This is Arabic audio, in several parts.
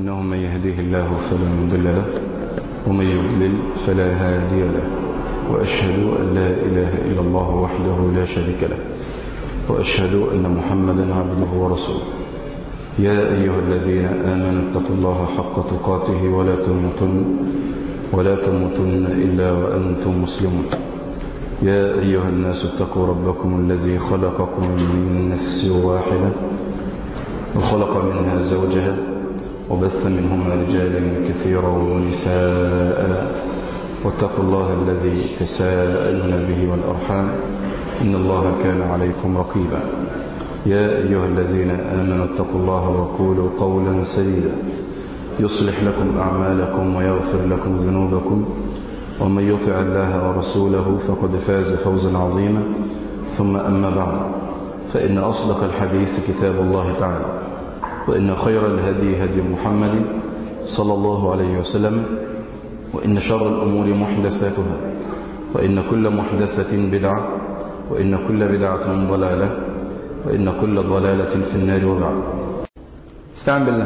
إنه من يهديه الله فلا مضل له ومن يضلل فلا هادي له، وأشهد أن لا إله إلا الله وحده لا شريك له، وأشهد أن محمدا عبده ورسوله. يا أيها الذين آمنوا اتقوا الله حق تقاته ولا تموتن إلا وأنتم مسلمون. يا أيها الناس اتقوا ربكم الذي خلقكم من نفس واحدة وخلق منها زوجها وبث منهما رجالا كثيرا ونساء، واتقوا الله الذي تساءلون به والأرحام إن الله كان عليكم رقيبا. يا أيها الذين آمنوا اتقوا الله وقولوا قولا سديدا يصلح لكم أعمالكم ويغفر لكم ذنوبكم، ومن يطع الله ورسوله فقد فاز فوزا عظيما. ثم أما بعد، فإن أصدق الحديث كتاب الله تعالى، وإن خير الهدي هدي محمد صلى الله عليه وسلم، وإن شر الأمور محدثاتها، وإن كل محدثة بدعة، وإن كل بدعة ضلالة، وإن كل ضلالة في النار. وبعد. استعن بالله.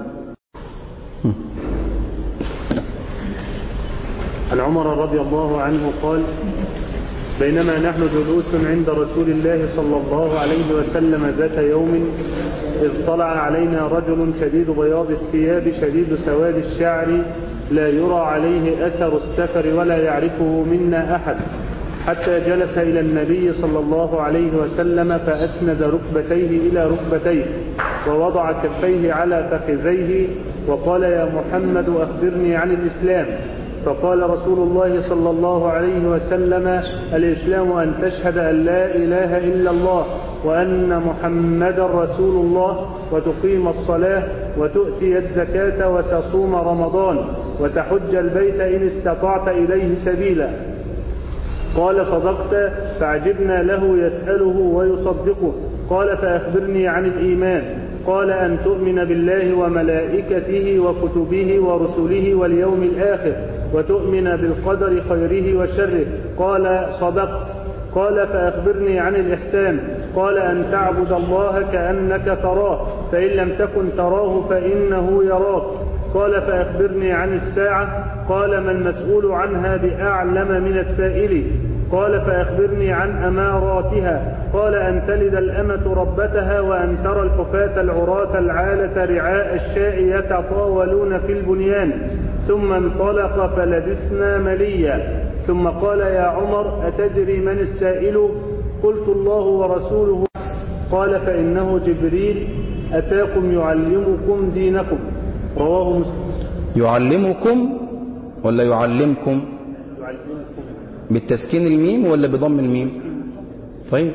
عن عمر رضي الله عنه قال: بينما نحن جلوس عند رسول الله صلى الله عليه وسلم ذات يوم، إذ طلع علينا رجل شديد بياض الثياب شديد سواد الشعر، لا يرى عليه أثر السفر ولا يعرفه منا أحد، حتى جلس إلى النبي صلى الله عليه وسلم فأسند ركبتيه إلى ركبتيه ووضع كفيه على فخذيه وقال: يا محمد أخبرني عن الإسلام. فقال رسول الله صلى الله عليه وسلم: الإسلام أن تشهد أن لا إله إلا الله وأن محمدا رسول الله، وتقيم الصلاة، وتؤتي الزكاة، وتصوم رمضان، وتحج البيت إن استطعت إليه سبيلا. قال: صدقت. فعجبنا له يسأله ويصدقه. قال: فأخبرني عن الإيمان. قال: أن تؤمن بالله وملائكته وكتبه ورسله واليوم الآخر، وتؤمن بالقدر خيره وشره. قال: صدقت. قال: فأخبرني عن الإحسان. قال: أن تعبد الله كأنك تراه، فإن لم تكن تراه فإنه يراك. قال: فأخبرني عن الساعة. قال: ما المسؤول عنها بأعلم من السائل. قال: فأخبرني عن أماراتها. قال: أن تلد الأمة ربتها، وأن ترى الحفاة العراة العالة رعاء الشاء يتطاولون في البنيان. ثم انطلق فلبثنا مليا، ثم قال: يا عمر، أتدري من السائل؟ قلت: الله ورسوله. قال: فإنه جبريل أتاكم يعلمكم دينكم. رواه مسلم. يعلمكم ولا يعلمكم؟ بالتسكين الميم ولا بضم الميم؟ طيب،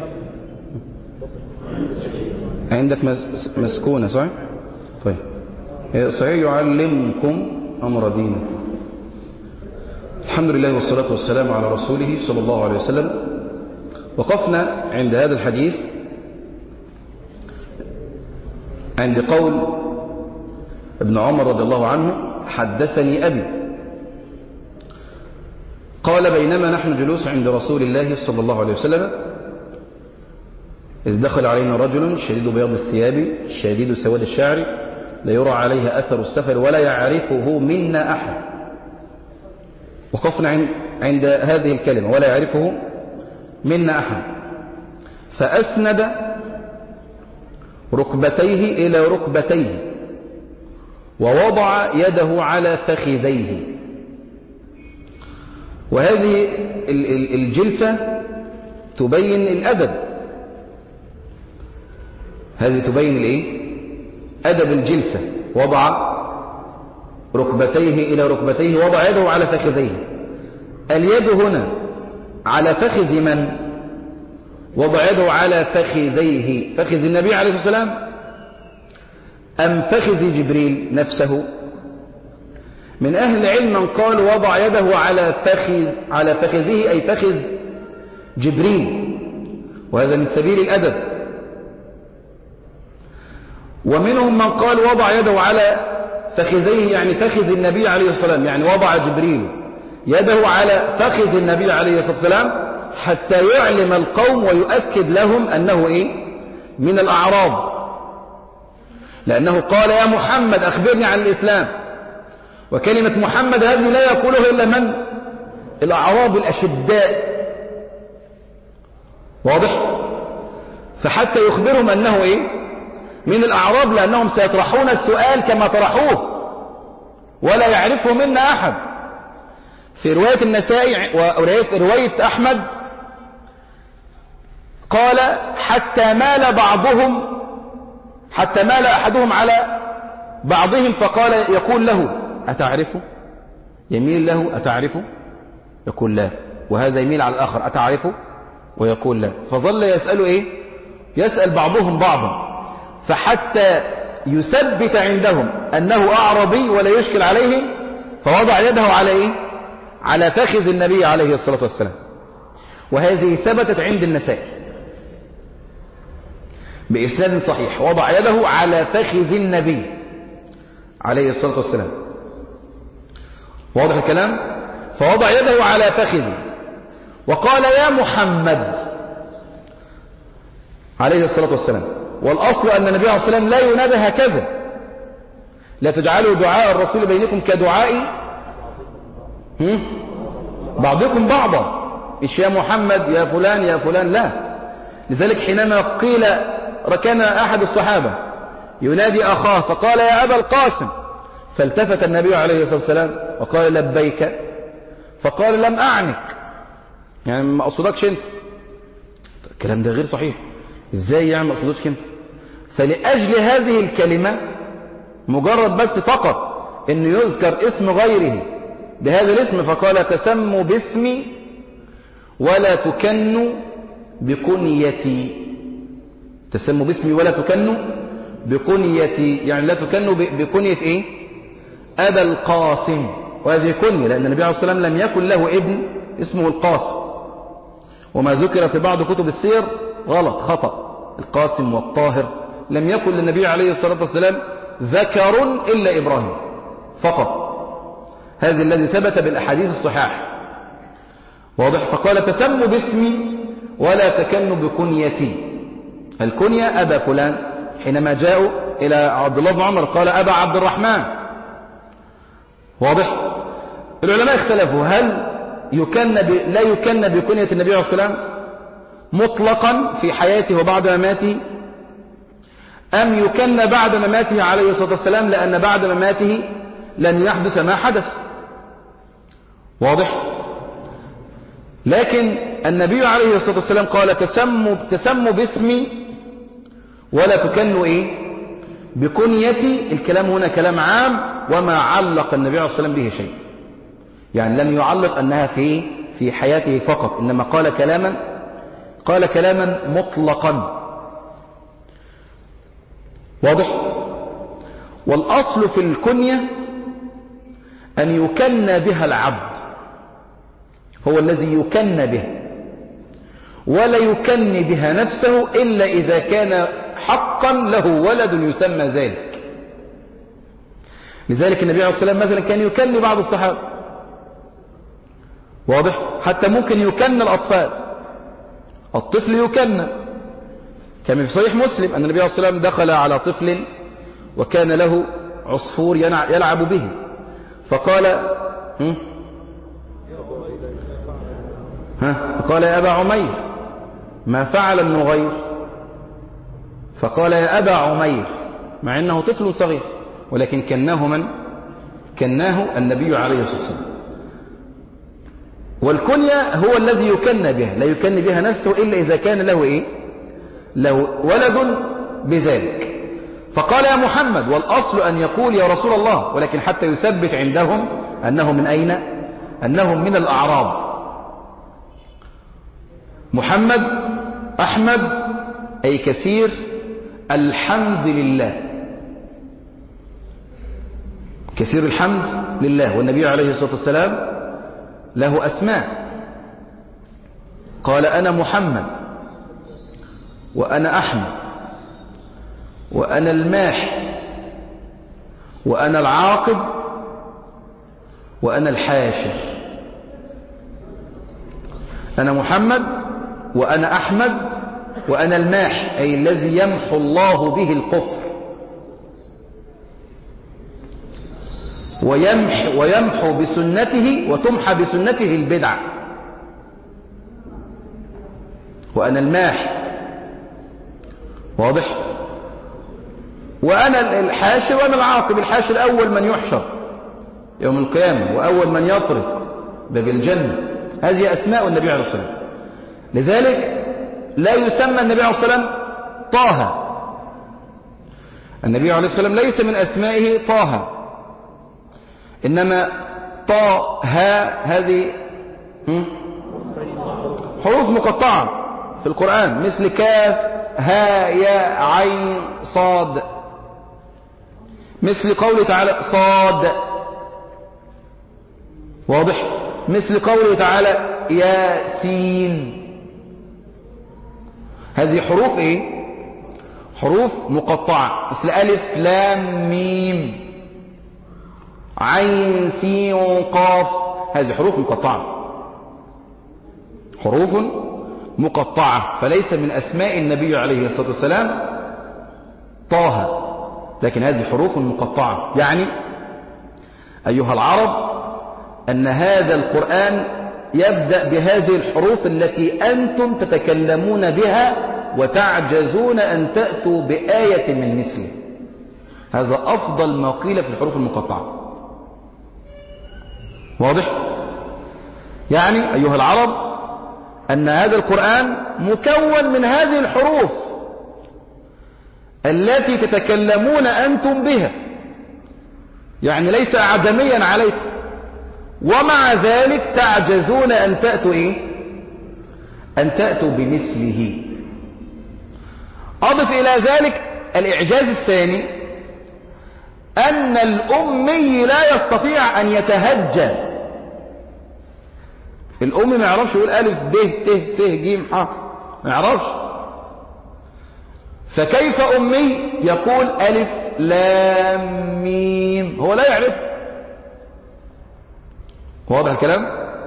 عندك مسكونة صح؟ طيب، صحيح، يعلمكم أمر دينكم. الحمد لله والصلاة والسلام على رسوله صلى الله عليه وسلم. وقفنا عند هذا الحديث عند قول ابن عمر رضي الله عنه: حدثني أبي. قال: بينما نحن جلوس عند رسول الله صلى الله عليه وسلم، إذ دخل علينا رجل شديد بياض الثياب شديد سواد الشعر، لا يرى عليه أثر السفر ولا يعرفه منا أحد. وقفنا عند هذه الكلمة: ولا يعرفه منا أحد. فأسند ركبتيه إلى ركبتيه ووضع يده على فخذيه. وهذه الجلسة تبين الأدب، هذه تبين الإيه؟ أدب الجلسة. وضع ركبتيه إلى ركبتيه، وضع يده على فخذيه. اليد هنا على فخذ من؟ وضع يده على فخذيه، فخذ النبي عليه الصلاة والسلام أم فخذ جبريل نفسه؟ من أهل العلم من قال وضع يده على فخذه أي فخذ جبريل، وهذا من سبيل الأدب. ومنهم من قال وضع يده على فخذيه يعني فخذ النبي عليه الصلاة والسلام، يعني وضع جبريل يده على فخذ النبي عليه الصلاة والسلام حتى يعلم القوم ويؤكد لهم أنه من الأعراب. لأنه قال يا محمد أخبرني عن الإسلام، وكلمة محمد هذه لا يقولها إلا من؟ الأعراب الأشداء. واضح؟ فحتى يخبرهم أنه إيه؟ من الأعراب، لأنهم سيطرحون السؤال كما طرحوه ولا يعرفه منا أحد. في رواية النسائي ورواية أحمد قال حتى مال أحدهم على بعضهم فقال يقول له أتعرفه؟ يميل له أتعرفه؟ يقول لا. وهذا يميل على الآخر أتعرفه؟ ويقول لا. فظل يسأل إيه؟ يسأل بعضهم بعضا، فحتى يثبت عندهم أنه أعربي ولا يشكل عليهم، فوضع يده على إيه؟ على فخذ النبي عليه الصلاة والسلام. وهذه ثبتت عند النسائي بإسناد صحيح، وضع يده على فخذ النبي عليه الصلاة والسلام. واضح الكلام؟ فوضع يده على فخذه وقال يا محمد عليه الصلاة والسلام. والأصل أن النبي عليه الصلاة والسلام لا ينادى هكذا، لا تجعلوا دعاء الرسول بينكم كدعاء بعضكم بعضا، مش يا محمد يا فلان يا فلان، لا. لذلك حينما قيل ركن أحد الصحابة ينادي أخاه فقال يا أبا القاسم، فالتفت النبي عليه الصلاة والسلام وقال لبيك، فقال لم أعنك، يعني ما أقصدكش أنت. الكلام ده غير صحيح، إزاي يعني ما أقصدكش أنت؟ فلأجل هذه الكلمة مجرد بس فقط أنه يذكر اسم غيره بهذا الاسم، فقال تسموا باسمي ولا تكنوا بكنيتي. تسموا باسمي ولا تكنوا بكنيتي، يعني لا تكنوا بكنية إيه؟ أبا القاسم. وهذه كنية، لأن النبي عليه الصلاة والسلام لم يكن له ابن اسمه القاسم، وما ذكر في بعض كتب السير غلط خطأ، القاسم والطاهر. لم يكن للنبي عليه الصلاة والسلام ذكر إلا إبراهيم فقط. هذا الذي ثبت بالأحاديث الصحاح. واضح؟ فقال تسموا باسمي ولا تكنوا بكنيتي. الكنية أبا فلان. حينما جاءوا إلى عبد الله بن عمر قال أبا عبد الرحمن. واضح؟ العلماء اختلفوا هل لا يكن بكنية النبي عليه الصلاة والسلام مطلقا في حياته وبعد مماته، أم يكن بعد مماته عليه الصلاة والسلام، لأن بعد مماته لن يحدث ما حدث. واضح؟ لكن النبي عليه الصلاة والسلام قال تسموا باسمي ولا تكنوا إيه؟ بكنيتي. الكلام هنا كلام عام، وما علق النبي عليه الصلاة والسلام به شيء، يعني لم يعلق أنها في حياته فقط، إنما قال كلاما مطلقا. واضح؟ والأصل في الكنية أن يكن بها العبد، هو الذي يكن به، ولا يكن بها نفسه إلا إذا كان حقا له ولد يسمى ذلك. لذلك النبي عليه الصلاة والسلام مثلا كان يكن بعض الصحابة. واضح؟ حتى ممكن يكن الأطفال، الطفل يكن، كما في صحيح مسلم أن النبي عليه الصلاة والسلام دخل على طفل وكان له عصفور يلعب به، فقال فقال يا أبا عمير ما فعل النغير؟ فقال يا أبا عمير، مع أنه طفل صغير، ولكن كناه من؟ كناه النبي عليه الصلاة والسلام. والكنية هو الذي يكن بها، لا يكن بها نفسه إلا إذا كان له إيه؟ له ولد بذلك. فقال يا محمد، والأصل أن يقول يا رسول الله، ولكن حتى يثبت عندهم أنه من أين؟ أنهم من الأعراب. محمد أحمد أي كثير الحمد لله، كثير الحمد لله. والنبي عليه الصلاة والسلام له أسماء، قال أنا محمد وأنا أحمد وأنا الماح وأنا العاقب وأنا الحاشر. أنا محمد وأنا أحمد وأنا الماح، أي الذي يمحو الله به الكفر ويمحو بسنته وتمحى بسنته البدع. وأنا الماحي، واضح؟ وأنا الحاشر وأنا العاقب. الحاشر أول من يحشر يوم القيامة، وأول من يطرق باب الجنة. هذه أسماء النبي عليه الصلاة والسلام. لذلك لا يسمى النبي عليه الصلاة والسلام طه. النبي عليه الصلاة والسلام ليس من أسمائه طه، إنما طه هذه حروف مقطعة في القرآن، مثل كاف ها يا عين صاد، مثل قوله تعالى صاد، واضح؟ مثل قوله تعالى ياسين. هذه حروف ايه؟ حروف مقطعة، مثل ألف لام ميم عين سين قاف. هذه حروف مقطعة، حروف مقطعة، فليس من أسماء النبي عليه الصلاة والسلام طه، لكن هذه حروف مقطعة. يعني أيها العرب أن هذا القرآن يبدأ بهذه الحروف التي أنتم تتكلمون بها وتعجزون أن تأتوا بآية من مثله. هذا أفضل ما قيل في الحروف المقطعة، واضح؟ يعني أيها العرب أن هذا القرآن مكون من هذه الحروف التي تتكلمون أنتم بها، يعني ليس أعجميا عليكم، ومع ذلك تعجزون أن تأتوا إيه؟ أن تأتوا بمثله. أضف إلى ذلك الإعجاز الثاني، أن الأمي لا يستطيع أن يتهجى. الأمي ما يعرفش يقول ألف ب ت س ج ح، ما يعرفش. فكيف أمي يقول ألف لام ميم؟ هو لا يعرف. واضح الكلام؟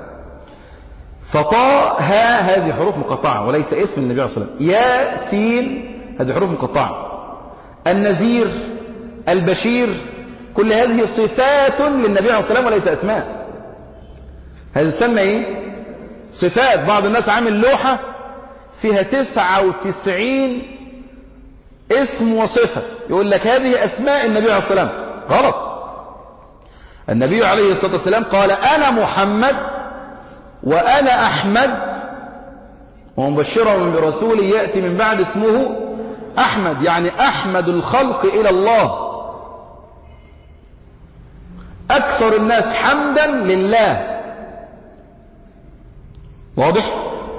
فطاء ها هذه حروف مقطعة وليس اسم النبي عليه الصلاة والسلام. يا سين هذه حروف مقطعة. النذير البشير كل هذه صفات للنبي عليه الصلاة والسلام وليس أسماء. هذا يسمى ايه؟ صفات. بعض الناس عامل لوحة فيها 99 اسم وصفة، يقول لك هذه أسماء النبي عليه الصلاة والسلام. غلط. النبي عليه الصلاة والسلام قال أنا محمد وأنا أحمد ومبشرا برسول يأتي من بعد اسمه أحمد، يعني أحمد الخلق إلى الله، أكثر الناس حمدا لله. واضح؟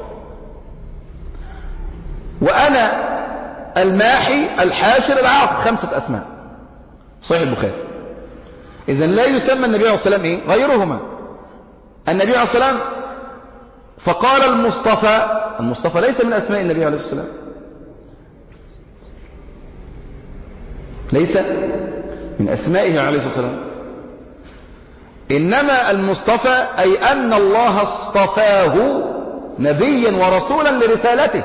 وأنا الماحي الحاشر العاقب، 5 أسماء. صحيح البخاري. إذن لا يسمى النبي عليه الصلاة والسلام إيه؟ غيرهما. النبي عليه الصلاة والسلام فقال المصطفى. المصطفى ليس من أسماء النبي عليه الصلاة والسلام، ليس من أسمائه عليه الصلاة والسلام. إنما المصطفى أي أن الله اصطفاه نبيا ورسولا لرسالته.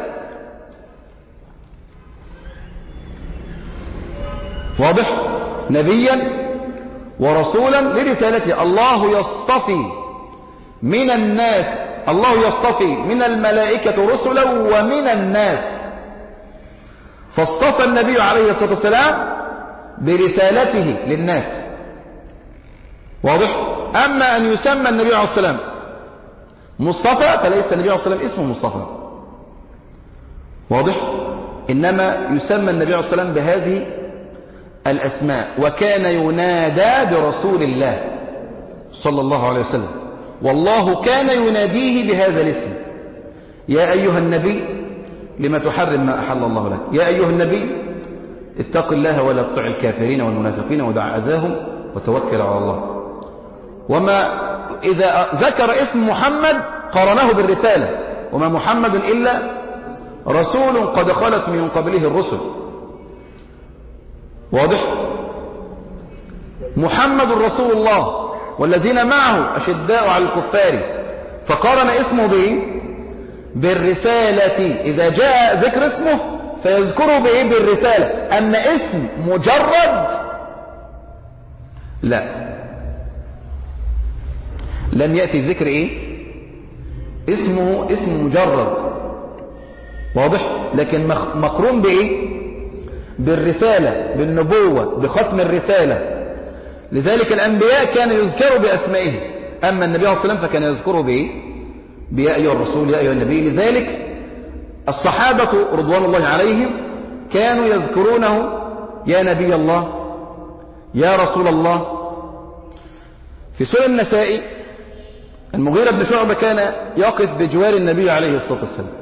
واضح؟ نبيا ورسولا لرسالته. الله يصطفي من الناس، الله يصطفي من الملائكة رسلا ومن الناس، فاصطفى النبي عليه الصلاة والسلام برسالته للناس. واضح؟ أما أن يسمى النبي عليه الصلاة والسلام مصطفى فليس النبي عليه الصلاة والسلام اسمه مصطفى. واضح؟ إنما يسمى النبي عليه الصلاة والسلام بهذه الأسماء. وكان ينادى برسول الله صلى الله عليه وسلم، والله كان يناديه بهذا الاسم. يا أيها النبي لما تحرم ما أحل الله لك، يا أيها النبي اتق الله ولا تطع الكافرين والمنافقين ودع أذاهم وتوكل على الله. وما إذا ذكر اسم محمد قرنه بالرسالة، وما محمد إلا رسول قد خلت من قبله الرسل. واضح؟ محمد رسول الله والذين معه أشداء على الكفار، فقارن اسمه بإيه؟ بالرسالة. إذا جاء ذكر اسمه فيذكره بإيه؟ بالرسالة. أما اسم مجرد لا. لم يأتي ذكر ايه؟ اسمه اسم مجرد، واضح؟ لكن مقرون بايه؟ بالرسالة، بالنبوة، بختم الرسالة. لذلك الأنبياء كانوا يذكروا بأسمائهم، أما النبي عليه الصلاة والسلام فكان يذكره بايه؟ بيا أيها الرسول، يا أيها النبي. لذلك الصحابة رضوان الله عليهم كانوا يذكرونه يا نبي الله، يا رسول الله. في سنن النسائي المغيرة بن شعبة كان يقف بجوار النبي عليه الصلاة والسلام،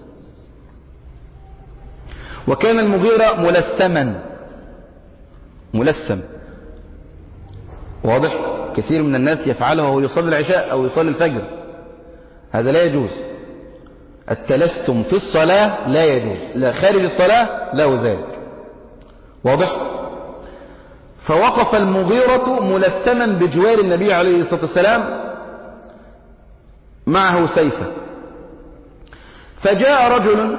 وكان المغيرة ملثم، واضح؟ كثير من الناس يفعله وهو يصلي العشاء أو يصلي الفجر، هذا لا يجوز. التلثم في الصلاة لا يجوز، لا خارج الصلاة له ذلك، واضح؟ فوقف المغيرة ملثما بجوار النبي عليه الصلاة والسلام معه سيفه، فجاء رجل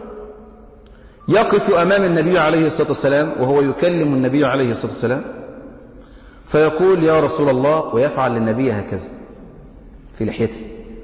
يقف أمام النبي عليه الصلاة والسلام وهو يكلم النبي عليه الصلاة والسلام، فيقول يا رسول الله، ويفعل للنبي هكذا في لحيته،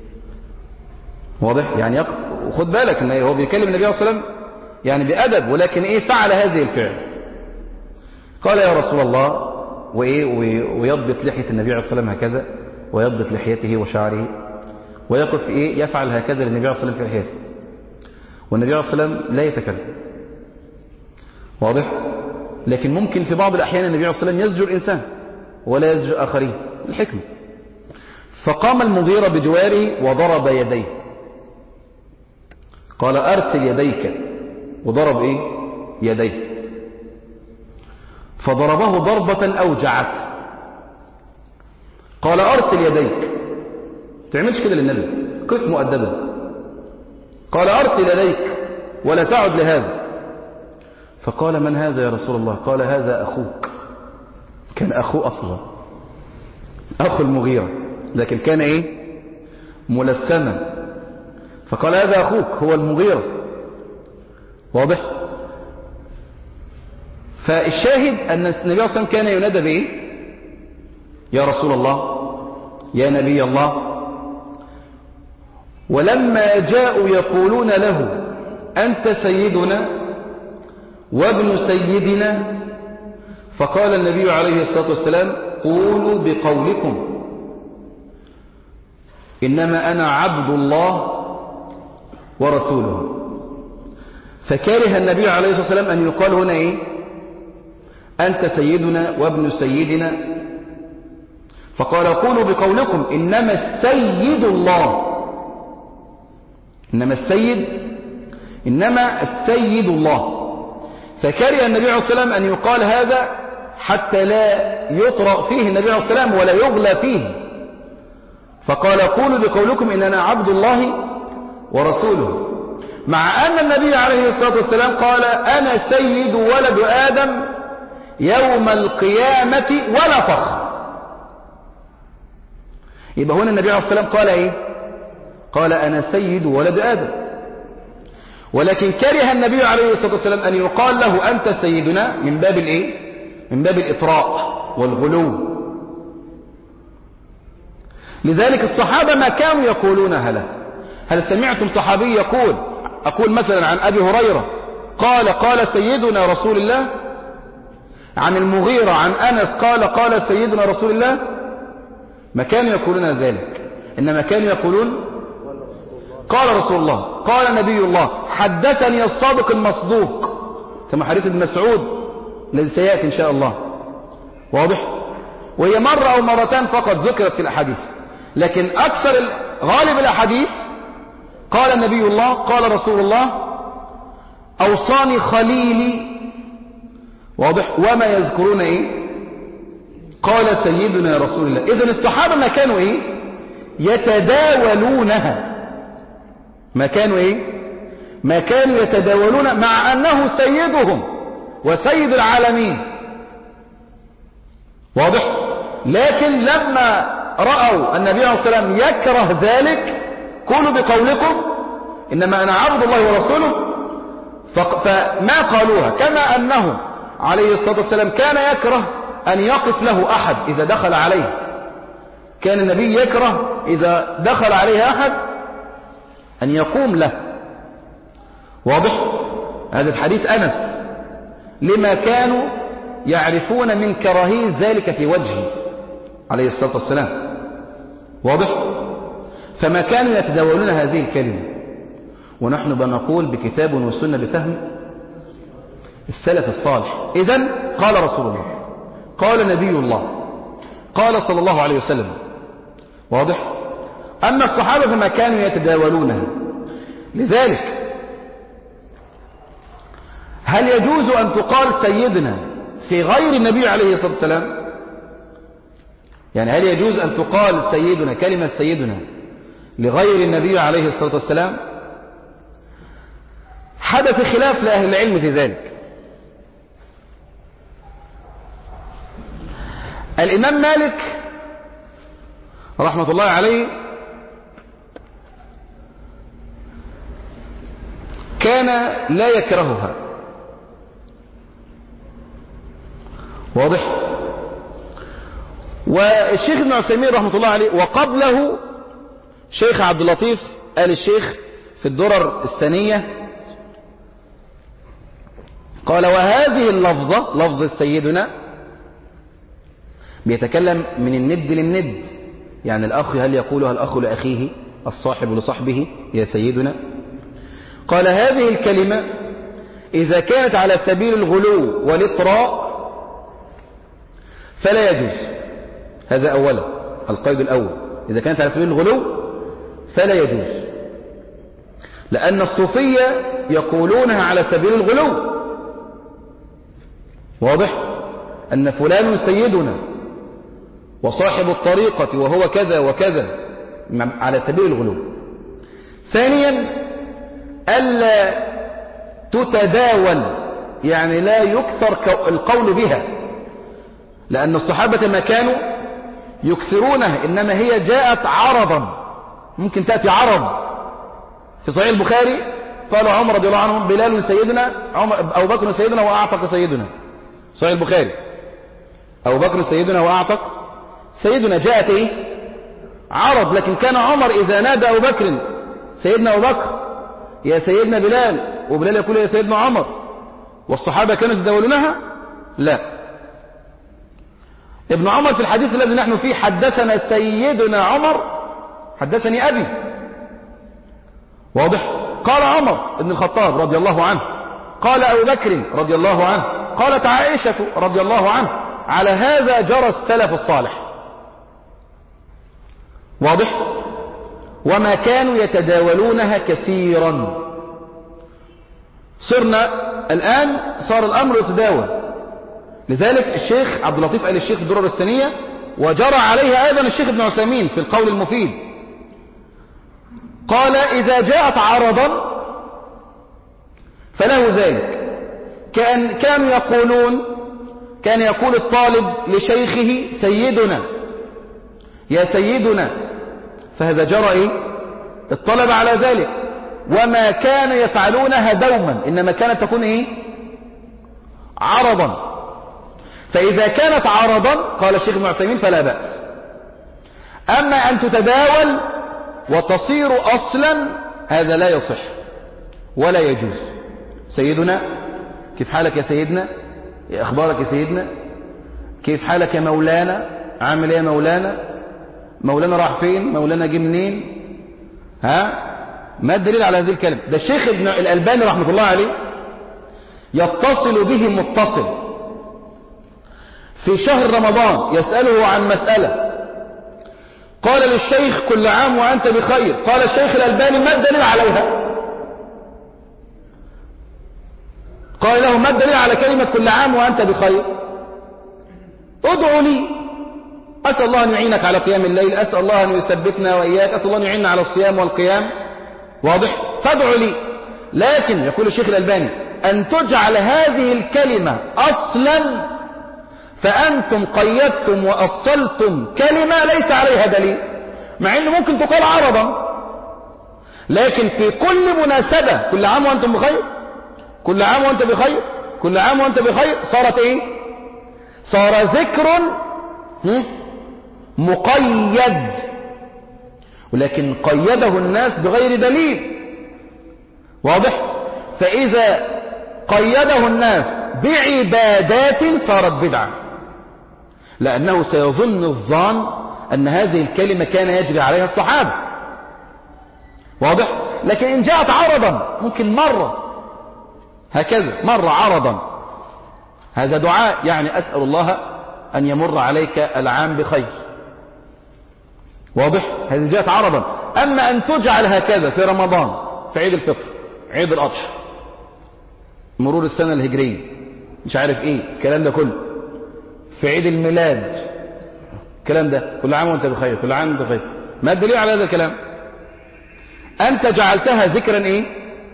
واضح؟ يعني وخد بالك ان هو بيكلم النبي عليه الصلاة والسلام يعني بأدب، ولكن ايه فعل هذه الفعل. قال يا رسول الله، وايه ويضبط لحية النبي عليه الصلاة والسلام هكذا، ويضبط لحيته وشعره، ويقف ايه يفعل هكذا للنبي عليه الصلاة والسلام في لحيته، والنبي عليه الصلاة والسلام لا يتكلم، واضح؟ لكن ممكن في بعض الأحيان النبي عليه الصلاة والسلام يزجر إنسان ولا يزجر آخرين، الحكمة. فقام المغيرة بجواره وضرب يديه، قال أرسل يديك، وضرب إيه؟ يديه، فضربه ضربة أوجعت. قال أرسل يديك، تعملش كده للنبي، قف مؤدبا. قال أرسل يديك ولا تعد لهذا. فقال من هذا يا رسول الله؟ قال هذا أخوك. كان أخوه أصلا، أخو المغيرة، لكن كان إيه؟ ملثما. فقال هذا أخوك هو المغيرة، واضح؟ فالشاهد أن النبي صلى الله عليه وسلم كان ينادى بإيه؟ يا رسول الله، يا نبي الله. ولما جاءوا يقولون له أنت سيدنا وابن سيدنا، فقال النبي عليه الصلاة والسلام قولوا بقولكم إنما أنا عبد الله ورسوله. فكره النبي عليه الصلاة والسلام أن يقال هنا إيه؟ أنت سيدنا وابن سيدنا، فقال قولوا بقولكم إنما السيد الله، إنما السيد الله. فكره النبي عليه الصلاة والسلام أن يقال هذا حتى لا يطرأ فيه النبي عليه الصلاة والسلام ولا يغلى فيه، فقال قولوا بقولكم إننا عبد الله ورسوله، مع أن النبي عليه الصلاة والسلام قال أنا سيد ولد آدم يوم القيامة ولا فخر. يبقى هنا النبي عليه الصلاة والسلام قال إيه؟ قال أنا سيد ولد آدم، ولكن كره النبي عليه الصلاة والسلام أن يقال له أنت سيدنا من باب الإيه؟ من باب الإطراء والغلو. لذلك الصحابة ما كانوا يقولونها له. هل سمعتم صحابي يقول أقول مثلا عن أبي هريرة قال سيدنا رسول الله، عن المغيرة عن أنس قال سيدنا رسول الله؟ ما كانوا يقولون ذلك، إنما كانوا يقولون قال رسول الله، قال نبي الله، حدثني الصادق المصدوق، كما حديث ابن مسعود الذي سيأتي إن شاء الله، واضح؟ وهي مرة أو مرتان فقط ذكرت في الأحاديث، لكن أكثر غالب الأحاديث قال نبي الله، قال رسول الله، أوصاني خليلي، واضح؟ وما يذكرون إيه؟ قال سيدنا رسول الله. إذن الصحابة ما كانوا إيه؟ يتداولونها، ما كانوا إيه؟ ما كانوا يتداولون، مع أنه سيدهم وسيد العالمين، واضح؟ لكن لما رأوا النبي عليه الصلاة والسلام يكره ذلك، قولوا بقولكم إنما أنا عبد الله ورسوله، فما قالوها. كما أنه عليه الصلاة والسلام كان يكره أن يقف له أحد إذا دخل عليه كان النبي يكره إذا دخل عليه أحد أن يقوم له. واضح؟ هذا الحديث أنس لما كانوا يعرفون من كراهية ذلك في وجهه عليه الصلاة والسلام. واضح؟ فما كانوا يتداولون هذه الكلمة. ونحن بنقول بكتاب وسنة بفهم السلف الصالح. إذن قال رسول الله، قال نبي الله، قال صلى الله عليه وسلم. واضح؟ أما الصحابة فما كانوا يتداولونها. لذلك هل يجوز أن تقال سيدنا في غير النبي عليه الصلاة والسلام؟ يعني هل يجوز أن تقال سيدنا، كلمة سيدنا، لغير النبي عليه الصلاة والسلام؟ حدث خلاف لأهل العلم في ذلك. الإمام مالك رحمة الله عليه كان لا يكرهها. واضح؟ والشيخ ابن عثيمين رحمة الله عليه وقبله شيخ عبد اللطيف آل الشيخ في الدرر الثانية قال: وهذه اللفظة، لفظ سيدنا، بيتكلم من الند للند. يعني الأخ هل يقولها الأخ لأخيه، الصاحب لصاحبه، يا سيدنا. قال: هذه الكلمة إذا كانت على سبيل الغلو والإطراء فلا يجوز. هذا أولا، القيد الأول، إذا كانت على سبيل الغلو فلا يجوز، لأن الصوفية يقولونها على سبيل الغلو. واضح؟ أن فلان سيدنا وصاحب الطريقة وهو كذا وكذا، على سبيل الغلو. ثانيا، ألا تتداول، يعني لا يكثر القول بها، لأن الصحابة ما كانوا يكثرونها، إنما هي جاءت عرضا. ممكن تأتي عرض في صحيح البخاري، قال عمر رضي الله عنه: بلال سيدنا، أبو بكر سيدنا وأعتق سيدنا. صحيح البخاري، أبو بكر سيدنا وأعتق سيدنا، جاءت إيه؟ عرض. لكن كان عمر إذا نادى أبو بكر سيدنا أبو بكر يا سيدنا بلال، وبلال يقول يا سيدنا عمر، والصحابة كانوا يتداولونها؟ لا. ابن عمر في الحديث الذي نحن فيه: حدثنا سيدنا عمر، حدثني أبي. واضح؟ قال عمر بن الخطاب رضي الله عنه، قال أبو بكر رضي الله عنه، قالت عائشة رضي الله عنه. على هذا جرى السلف الصالح. واضح؟ وما كانوا يتداولونها كثيرا. صرنا الآن صار الأمر يتداول. لذلك الشيخ عبد اللطيف آل الشيخ في الدرر الثانية، وجرى عليها أيضا الشيخ ابن عثيمين في القول المفيد، قال: إذا جاءت عرضا فله ذلك. كان يقول الطالب لشيخه: سيدنا، يا سيدنا، فهذا جرى إيه؟ الطلب على ذلك. وما كان يفعلونها دوما، إنما كانت تكون إيه؟ عرضا. فإذا كانت عرضا، قال الشيخ ابن عثيمين، فلا بأس. أما أن تتداول وتصير أصلا، هذا لا يصح ولا يجوز. سيدنا، كيف حالك يا سيدنا؟ أخبارك يا سيدنا؟ كيف حالك يا مولانا؟ عامل ايه يا مولانا؟ مولانا راح فين؟ مولانا جه منين؟ ما الدليل على هذه الكلمة؟ ده الشيخ ابن الألباني رحمة الله عليه يتصل به متصل في شهر رمضان يسأله عن مسألة، قال للشيخ: كل عام وأنت بخير. قال الشيخ الألباني: ما الدليل عليها؟ قال له: ما الدليل على كلمة كل عام وأنت بخير؟ ادعو لي، أسأل الله أن يعينك على قيام الليل، أسأل الله أن يثبتنا وإياك، أسأل الله أن يعيننا على الصيام والقيام. واضح؟ فادعو لي. لكن يقول الشيخ الألباني: أن تجعل هذه الكلمة أصلا، فأنتم قيدتم وأصلتم كلمة ليس عليها دليل، مع أنه ممكن تقال عرضا، لكن في كل مناسبة: كل عام وأنتم بخير، كل عام وأنت بخير، كل عام وأنت بخير، صارت إيه؟ صار ذكر مقيد، ولكن قيده الناس بغير دليل. واضح؟ فإذا قيده الناس بعبادات صارت بدعة، لأنه سيظن الظان أن هذه الكلمة كان يجري عليها الصحابة. واضح؟ لكن إن جاءت عرضا ممكن مرة هكذا، مرة عرضا، هذا دعاء، يعني أسأل الله أن يمر عليك العام بخير. واضح؟ هذه جاءت عرضا. أما أن تجعل هكذا في رمضان، في عيد الفطر، عيد الأضحى، مرور السنة الهجرية، مش عارف ايه الكلام ده كله، في عيد الميلاد، الكلام ده كل عام وانت بخير، كل عام وانت بخير، ما الدليل على هذا الكلام؟ أنت جعلتها ذكرا ايه؟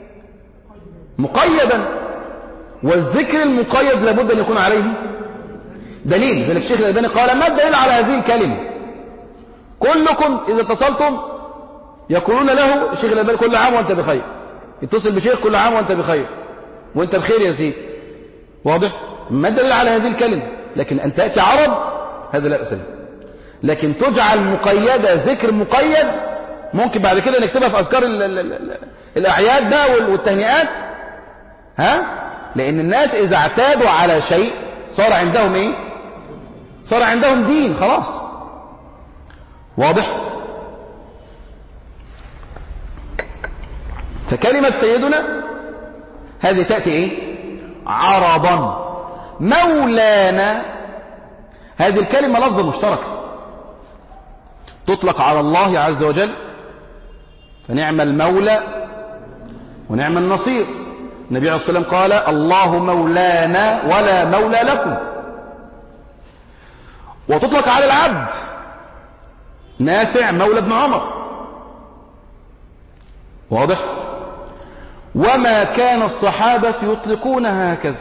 مقيدا، والذكر المقيد لابد أن يكون عليه دليل. ذلك الشيخ الألباني قال: ما الدليل على هذه الكلمة؟ كلكم إذا اتصلتم يقولون له الشيخ الألباني كل عام وانت بخير، يتصل بشيخ كل عام وانت بخير، وانت بخير يا سيدي. واضح؟ ما الدليل على هذه الكلمة؟ لكن أن تأتي عرض هذا لا أسلم، لكن تجعل مقيدة، ذكر مقيد، ممكن بعد كده نكتبها في أذكار الأعياد بقى والتهنئات، لأن الناس إذا اعتادوا على شيء صار عندهم إيه؟ صار عندهم دين خلاص. واضح؟ فكلمة سيدنا هذه تأتي إيه؟ عرضا. مولانا هذه الكلمة لفظ مشتركة تطلق على الله عز وجل، فنعم المولى ونعم النصير. النبي عليه الصلاة والسلام قال: الله مولانا ولا مولى لكم. وتطلق على العبد، نافع مولى ابن عمر. واضح؟ وما كان الصحابة يطلقونها هكذا.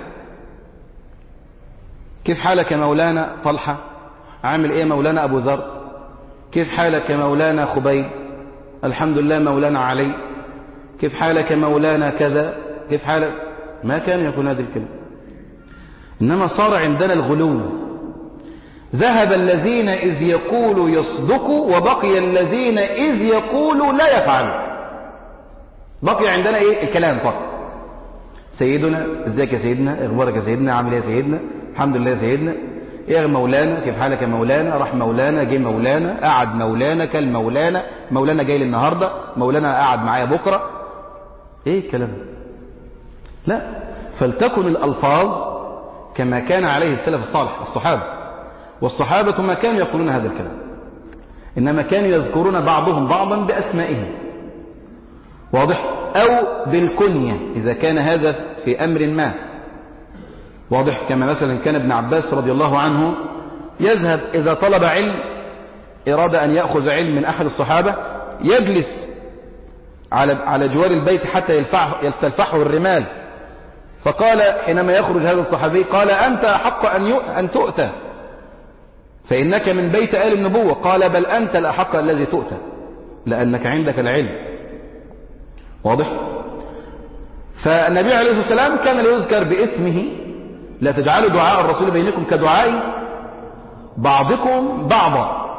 كيف حالك يا مولانا طلحة؟ عامل ايه مولانا ابو ذر؟ كيف حالك يا مولانا خبيب؟ الحمد لله مولانا علي. كيف حالك يا مولانا كذا؟ كيف حالك؟ ما كان يكون هذه الكلمة، انما صار عندنا الغلو. ذهب الذين إذ يقولوا يصدقوا، وبقي الذين إذ يقولوا لا يفعلوا. بقي عندنا ايه؟ الكلام فقط. سيدنا، ازيك يا سيدنا، اخبارك يا سيدنا، عامل ايه يا سيدنا، الحمد لله يا سيدنا، ايه يا مولانا، كيف حالك يا مولانا، راح مولانا، جه مولانا، قعد مولانا، كل مولانا، مولانا جاي لي النهارده، مولانا قعد معايا بكره. ايه الكلام؟ لا، فلتكن الالفاظ كما كان عليه السلف الصالح الصحابه، والصحابه ما كانوا يقولون هذا الكلام، انما كانوا يذكرون بعضهم بعضا باسمائهم. واضح؟ او بالكنيه اذا كان هذا في امر ما. واضح؟ كما مثلا كان ابن عباس رضي الله عنه يذهب إذا طلب علم، أراد أن يأخذ علم من أحد الصحابة، يجلس على جوار البيت حتى تلفحه الرمال. فقال حينما يخرج هذا الصحابي، قال: أنت أحق أن تؤتى، فإنك من بيت آل النبوة. قال: بل أنت الأحق الذي تؤتى، لأنك عندك العلم. واضح؟ فالنبي عليه الصلاة والسلام كان يذكر باسمه: لا تجعلوا دعاء الرسول بينكم كدعاء بعضكم بعضا.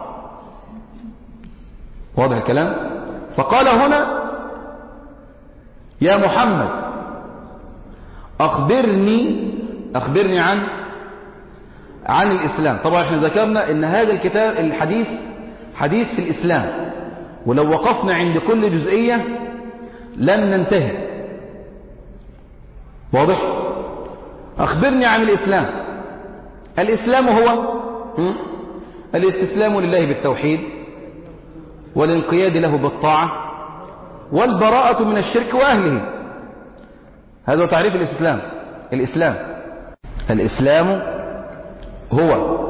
واضح الكلام؟ فقال هنا: يا محمد أخبرني عن الإسلام. طبعا احنا ذكرنا ان هذا الكتاب الحديث حديث في الإسلام، ولو وقفنا عند كل جزئية لن ننتهي. واضح؟ أخبرني عن الإسلام. الإسلام هو الاستسلام لله بالتوحيد، والانقياد له بالطاعة، والبراءة من الشرك وأهله. هذا هو تعريف الإسلام. الإسلام هو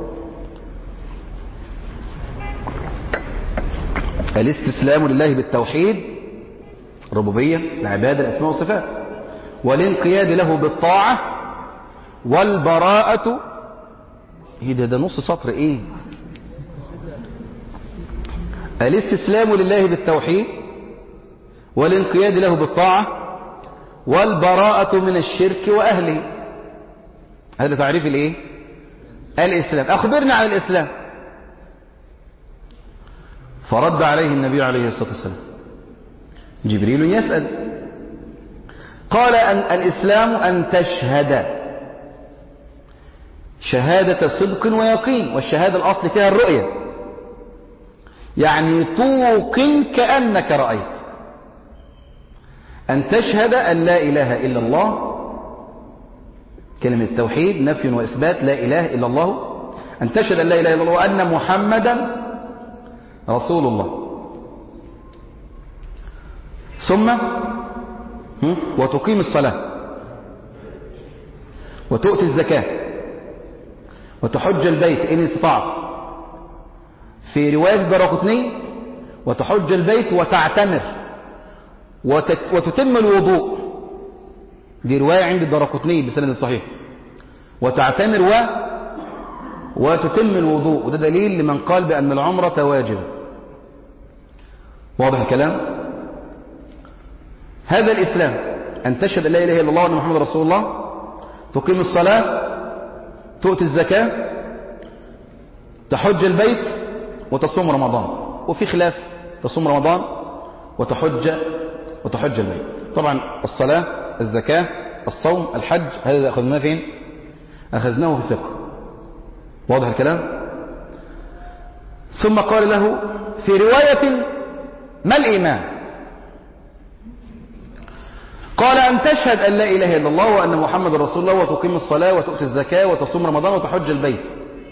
الاستسلام لله بالتوحيد، الربوبية، العبادة، الأسماء والصفات، والانقياد له بالطاعة، والبراءة. ده نص سطر ايه؟ الاستسلام لله بالتوحيد، والانقياد له بالطاعة، والبراءة من الشرك وأهله. هذا تعريف الايه؟ الإسلام. أخبرنا عن الإسلام. فرد عليه النبي عليه الصلاة والسلام. جبريل يسأل قال أن الإسلام أن تشهد شهادة صدق ويقين، والشهادة الأصل فيها الرؤية، يعني توقن كأنك رأيت، أن تشهد أن لا إله إلا الله، كلمة التوحيد نفي وإثبات، لا إله إلا الله، أن تشهد أن لا إله إلا الله وأن محمدا رسول الله، ثم وتقيم الصلاة وتؤتي الزكاة وتحج البيت إن استطعت، في رواية الدارقطني وتحج البيت وتعتمر وتتم الوضوء، دي رواية عند الدارقطني بسند صحيح، وتعتمر وتتم الوضوء، وده دليل لمن قال بأن العمرة واجب. واضح الكلام؟ هذا الإسلام أن تشهد لا إله إلا الله وأن محمد رسول الله، تقيم الصلاة، تؤتي الزكاة، تحج البيت، وتصوم رمضان. وفي خلاف تصوم رمضان وتحج البيت. طبعا الصلاة، الزكاة، الصوم، الحج، هذا أخذناه فين؟ أخذناه في الفقه. واضح الكلام؟ ثم قال له في رواية ما الإيمان؟ قال أن تشهد أن لا إله إلا الله وأن محمد رسول الله وتقيم الصلاة وتؤتي الزكاة وتصوم رمضان وتحج البيت.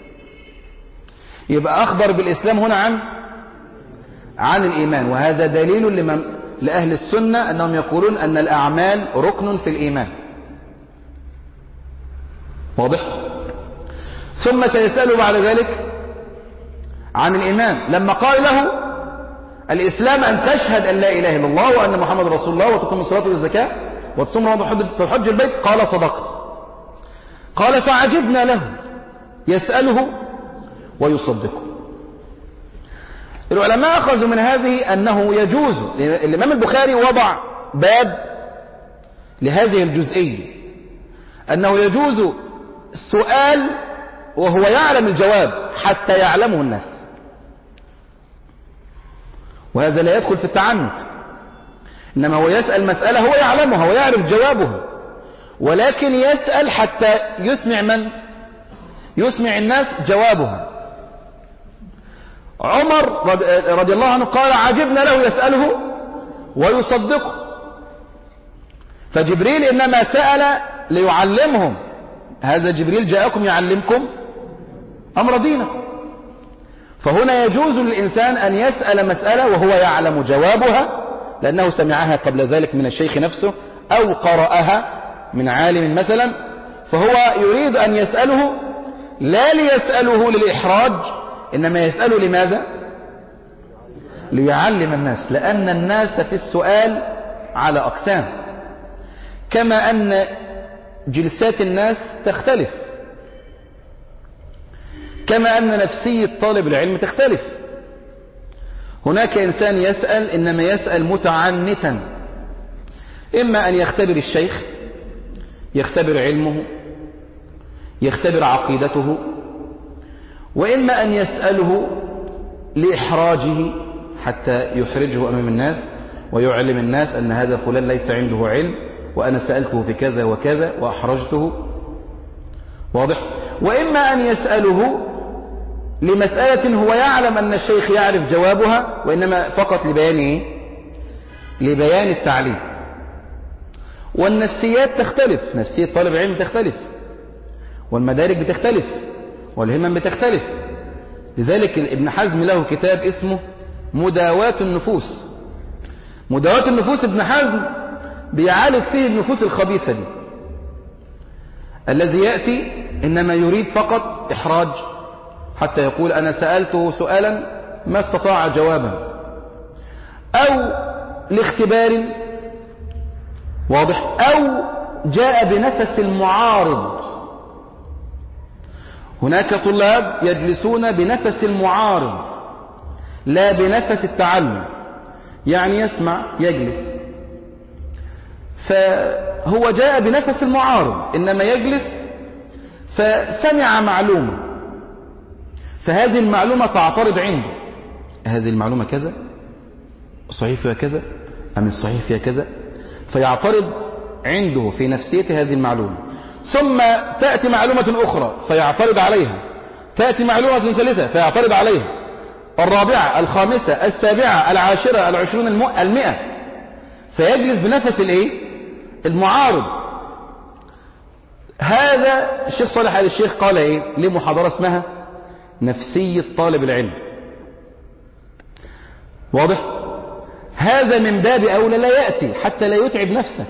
يبقى أخبر بالإسلام هنا عن الإيمان، وهذا دليل لأهل السنة أنهم يقولون أن الأعمال ركن في الإيمان. واضح؟ ثم سيسأله بعد ذلك عن الإيمان، لما قال له الإسلام أن تشهد أن لا إله إلا الله وأن محمد رسول الله وتقيم الصلاة والزكاة وتصوم رمضان وتحج البيت، قال صدقت. قال فعجبنا له يسأله ويصدقه. العلماء أخذوا من هذه أنه يجوز، الإمام البخاري وضع باب لهذه الجزئية، أنه يجوز السؤال وهو يعلم الجواب حتى يعلمه الناس، وهذا لا يدخل في التعنت، إنما هو يسأل مسألة هو يعلمها ويعرف جوابها، ولكن يسأل حتى يسمع الناس جوابها. عمر رضي الله عنه قال عجبنا له يسأله ويصدقه، فجبريل إنما سأل ليعلمهم، هذا جبريل جاءكم يعلمكم أمر دينكم. فهنا يجوز للإنسان أن يسأل مسألة وهو يعلم جوابها، لأنه سمعها قبل ذلك من الشيخ نفسه أو قرأها من عالم مثلا، فهو يريد أن يسأله لا ليسأله للإحراج، إنما يسأله لماذا؟ ليعلم الناس، لأن الناس في السؤال على أقسام، كما أن جلسات الناس تختلف، كما أن نفسية طالب العلم تختلف. هناك إنسان يسأل إنما يسأل متعنتا، إما أن يختبر الشيخ، يختبر علمه، يختبر عقيدته، وإما أن يسأله لإحراجه حتى يحرجه أمام الناس ويعلم الناس أن هذا فلان ليس عنده علم وأنا سألته في كذا وكذا وأحرجته. واضح؟ وإما أن يسأله لمسألة هو يعلم أن الشيخ يعرف جوابها، وإنما فقط لبيان التعليم. والنفسيات تختلف، نفسية طالب العلم تختلف، والمدارك بتختلف، والهمم بتختلف. لذلك ابن حزم له كتاب اسمه مداواة النفوس. مداواة النفوس ابن حزم بيعالج فيه النفوس الخبيثة دي، الذي يأتي إنما يريد فقط إحراج حتى يقول أنا سألته سؤالا ما استطاع جوابا، أو لاختبار، واضح، أو جاء بنفس المعارض. هناك طلاب يجلسون بنفس المعارض لا بنفس التعلم، يعني يسمع يجلس، فهو جاء بنفس المعارض، إنما يجلس فسمع معلومة، فهذه المعلومة تعترض عنده هذه المعلومة كذا، صحيح فيها كذا أم الصحيح فيها كذا، فيعترض عنده في نفسيته هذه المعلومة. ثم تأتي معلومة أخرى فيعترض عليها، تأتي معلومة ثالثة فيعترض عليها، الرابعة، الخامسة، السابعة، العاشرة، العشرون، المئة، فيجلس بنفس المعارض. هذا الشيخ صالح آل الشيخ قال ليه محاضرة اسمها نفسية طالب العلم. واضح؟ هذا من باب أولى لا يأتي حتى لا يتعب نفسه،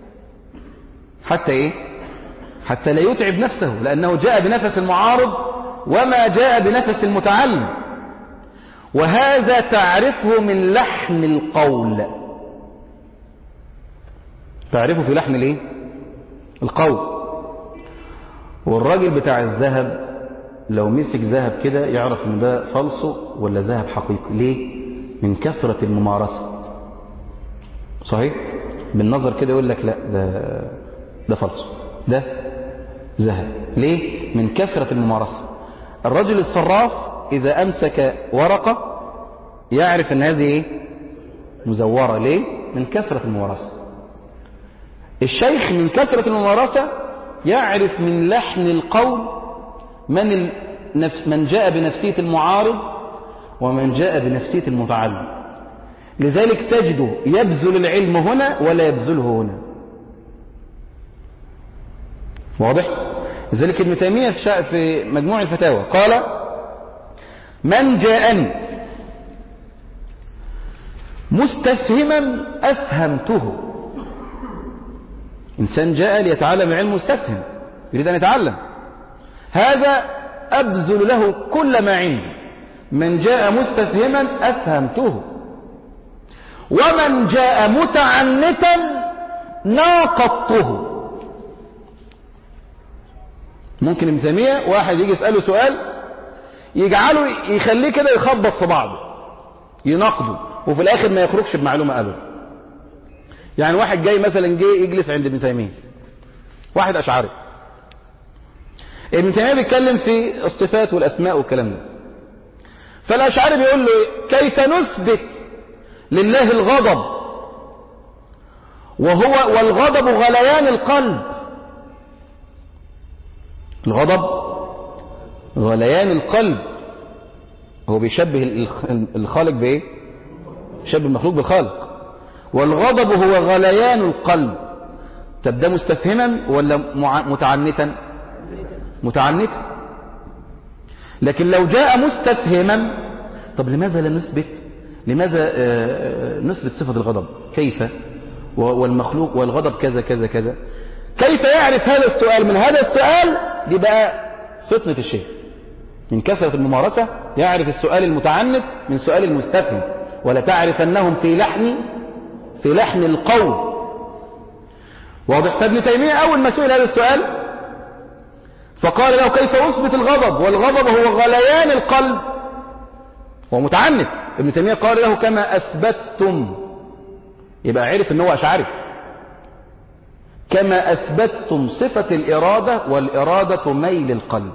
حتى لا يتعب نفسه، لأنه جاء بنفس المعارض وما جاء بنفس المتعلم. وهذا تعرفه من لحن القول، تعرفه في لحن القول. والراجل بتاع الذهب لو مسك ذهب كده يعرف ان ده فالصو ولا ذهب حقيقي. ليه؟ من كثرة الممارسة. صحيح؟ بالنظر كده يقول لك لا ده فالصو، ده ذهب. ليه؟ من كثرة الممارسة. الرجل الصراف إذا أمسك ورقة يعرف أن هذه مزورة. ليه؟ من كثرة الممارسة. الشيخ من كثرة الممارسة يعرف من لحن القول من جاء بنفسية المعارض ومن جاء بنفسية المتعلم. لذلك تجده يبذل العلم هنا ولا يبذله هنا. واضح؟ لذلك ابن تيمية في مجموع الفتاوى قال: من جاءني مستفهما أفهمته. إنسان جاء ليتعلم العلم مستفهم، يريد أن يتعلم، هذا أبذل له كل ما عندي. من جاء مستفهما أفهمته. ومن جاء متعنتا ناقضته. ممكن ابن تيمية واحد يجي يسأله سؤال يجعله يخليه كده يخبط في بعضه، يناقضه، وفي الآخر ما يخرجش بمعلومة أبدا. يعني واحد جاي مثلا يجلس عند ابن تيمية، واحد أشعري، ابن تيمية بيتكلم في الصفات والأسماء والكلام ده، فالأشعري بيقول له: كيف نثبت لله الغضب والغضب غليان القلب؟ الغضب غليان القلب. هو بيشبه الخالق بإيه؟ يشبه المخلوق بالخالق. والغضب هو غليان القلب. طب ده مستفهما ولا متعنتا؟ متعنتا. لكن لو جاء مستفهما، طب لماذا لا نثبت صفة الغضب؟ كيف؟ والمخلوق والغضب كذا كذا كذا. كيف يعرف هذا السؤال من هذا السؤال؟ دي بقى فطنة الشيخ. من كثرة الممارسة يعرف السؤال المتعنت من سؤال المستفهم. ولا تعرف أنهم في لحن القول. واضح؟ فابن تيمية أول ما سئل هذا السؤال فقال له: كيف أثبت الغضب والغضب هو غليان القلب ومتعنت؟ ابن تيمية قال له: كما أثبتتم. يبقى عرف أنه أشعري. كما أثبتتم صفة الإرادة، والإرادة ميل القلب.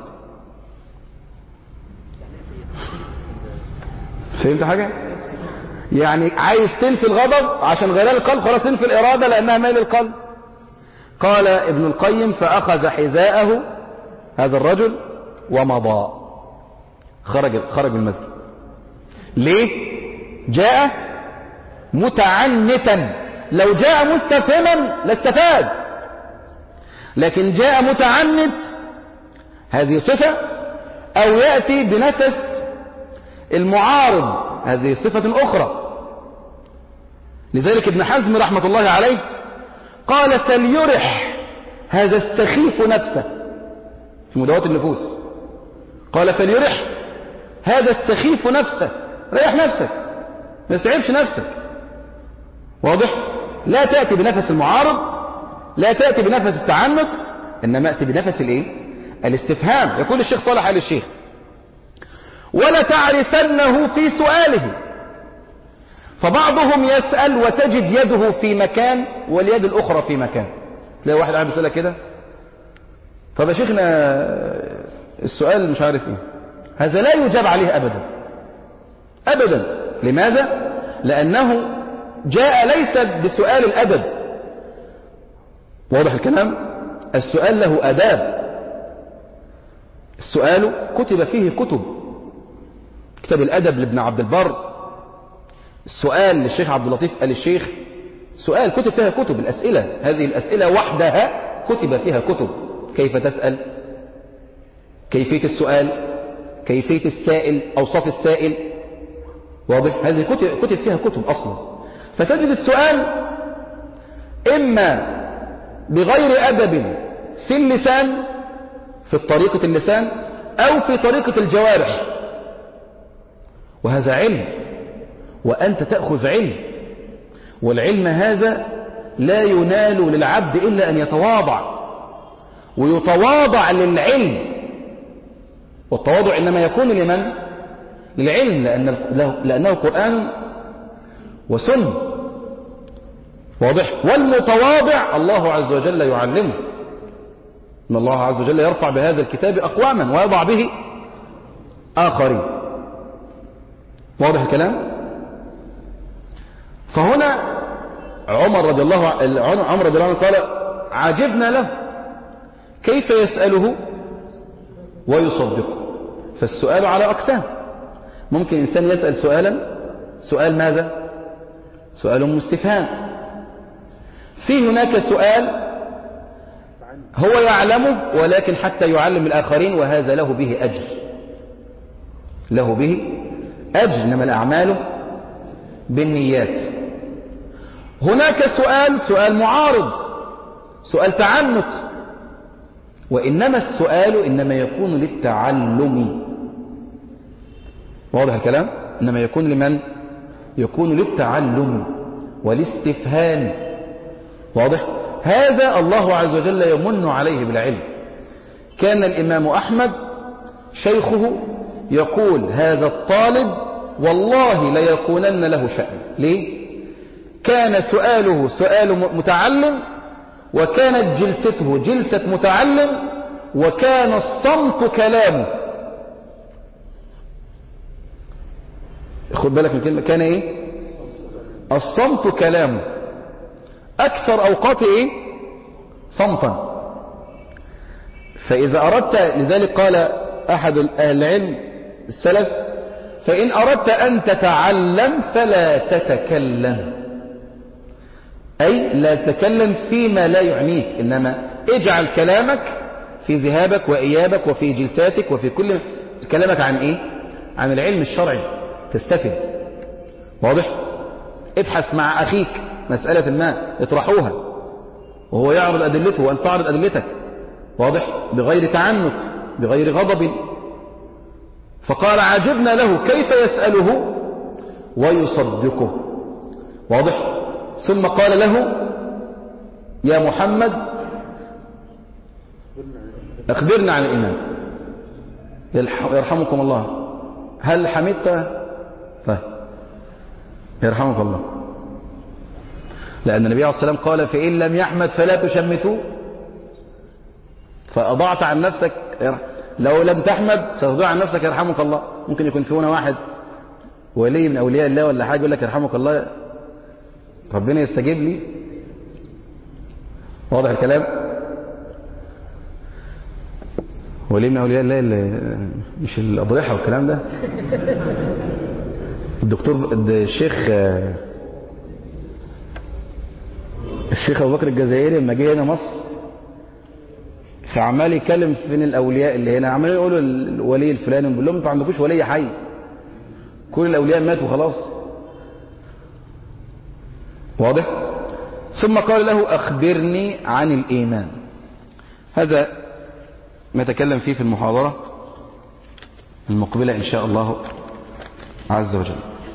فهمت حاجة؟ يعني عايز تنفي الغضب عشان غليان القلب، خلاص انفي الإرادة لأنها ميل القلب. قال ابن القيم: فأخذ حذاءه هذا الرجل ومضى، خرج من المسجد. ليه؟ جاء متعنتا. لو جاء مستفهما لاستفاد، لكن جاء متعنت، هذه صفة، أو يأتي بنفس المعارض، هذه صفة أخرى. لذلك ابن حزم رحمة الله عليه قال: فليرح هذا السخيف نفسه، في مداوات النفوس قال: فليرح هذا السخيف نفسه. ريح نفسك، ما تتعبش نفسك. واضح؟ لا تأتي بنفس المعارض، لا تأتي بنفس التعنت، إنما أتي بنفس الاستفهام. يقول الشيخ صالح آل الشيخ: ولا تعرفنه في سؤاله. فبعضهم يسأل وتجد يده في مكان واليد الأخرى في مكان. تلاقي واحد قاعد بيسألك كده: طب يا شيخنا السؤال مش عارف ايه، هذا لا يجاب عليه أبدا. أبدا. لماذا؟ لأنه جاء ليس بسؤال الأدب. واضح الكلام؟ السؤال له آداب. السؤال كتب فيه كتب، كتاب الأدب لابن عبد البر، السؤال للشيخ عبد اللطيف آل الشيخ، سؤال كتب فيها كتب. الأسئلة هذه الأسئلة وحدها كتب فيها كتب. كيف تسأل، كيفية السؤال، كيفية السائل، أوصاف السائل. واضح؟ هذه كتب فيها كتب أصلا. فتجد السؤال إما بغير أدب في اللسان، في طريقة اللسان، أو في طريقة الجوارح، وهذا علم، وأنت تأخذ علم، والعلم هذا لا ينال للعبد إلا أن يتواضع، ويتواضع للعلم. والتواضع إنما يكون لمن؟ للعلم، لأنه قرآن وسنة. واضح؟ والمتواضع الله عز وجل يعلمه، إن الله عز وجل يرفع بهذا الكتاب أقواما ويضع به آخرين. واضح الكلام؟ فهنا عمر رضي الله عنه قال عجبنا له كيف يسأله ويصدقه. فالسؤال على أقسام. ممكن إنسان يسأل سؤالا، سؤال ماذا؟ سؤال مستفهام. في هناك سؤال هو يعلمه ولكن حتى يعلم الآخرين، وهذا له به أجر، له به أجر، إنما الأعمال بالنيات. هناك سؤال معارض، سؤال تعنت، وإنما السؤال إنما يكون للتعلم. واضح الكلام؟ إنما يكون لمن؟ يكون للتعلم والاستفهام. واضح؟ هذا الله عز وجل يمن عليه بالعلم. كان الإمام أحمد شيخه يقول هذا الطالب والله ليكونن له شأن. ليه؟ كان سؤاله سؤال متعلم، وكانت جلسته جلسة متعلم، وكان الصمت كلامه. خد بالك من كلمة كان ايه؟ الصمت كلامه. أكثر أوقاته ايه؟ صمتا. فإذا أردت، لذلك قال أحد أهل العلم السلف فإن أردت أن تتعلم فلا تتكلم، أي لا تتكلم فيما لا يعنيك، إنما اجعل كلامك في ذهابك وإيابك وفي جلساتك وفي كل كلامك عن إيه؟ عن العلم الشرعي تستفد. واضح؟ ابحث مع أخيك مسألة ما اطرحوها وهو يعرض أدلته وأن تعرض أدلتك. واضح؟ بغير تعنت، بغير غضب. فقال عجبنا له كيف يسأله ويصدقه. واضح؟ ثم قال له يا محمد أخبرنا عن الإيمان. يرحمكم الله، هل حمدت؟ طيب يرحمك الله. لأن النبي عليه الصلاة والسلام قال فإن لم يحمد فلا تشمتوا، فأضعت عن نفسك. لو لم تحمد ستضيع عن نفسك يرحمك الله. ممكن يكون في هنا واحد ولي من أولياء الله ولا حاجة يقول لك يرحمك الله، ربنا يستجيب لي. واضح الكلام؟ ولي من أولياء الله اللي مش الأضرحة والكلام ده. الدكتور الشيخ أبو بكر الجزائري لما جه هنا مصر فعمال يتكلم فين الأولياء اللي هنا، عمال يقولوا الولي الفلاني، بيقول لهم انتوا ما عندكوش ولي حي، كل الأولياء ماتوا خلاص. واضح؟ ثم قال له أخبرني عن الإيمان. هذا ما تكلم فيه في المحاضرة المقبلة إن شاء الله عز وجل.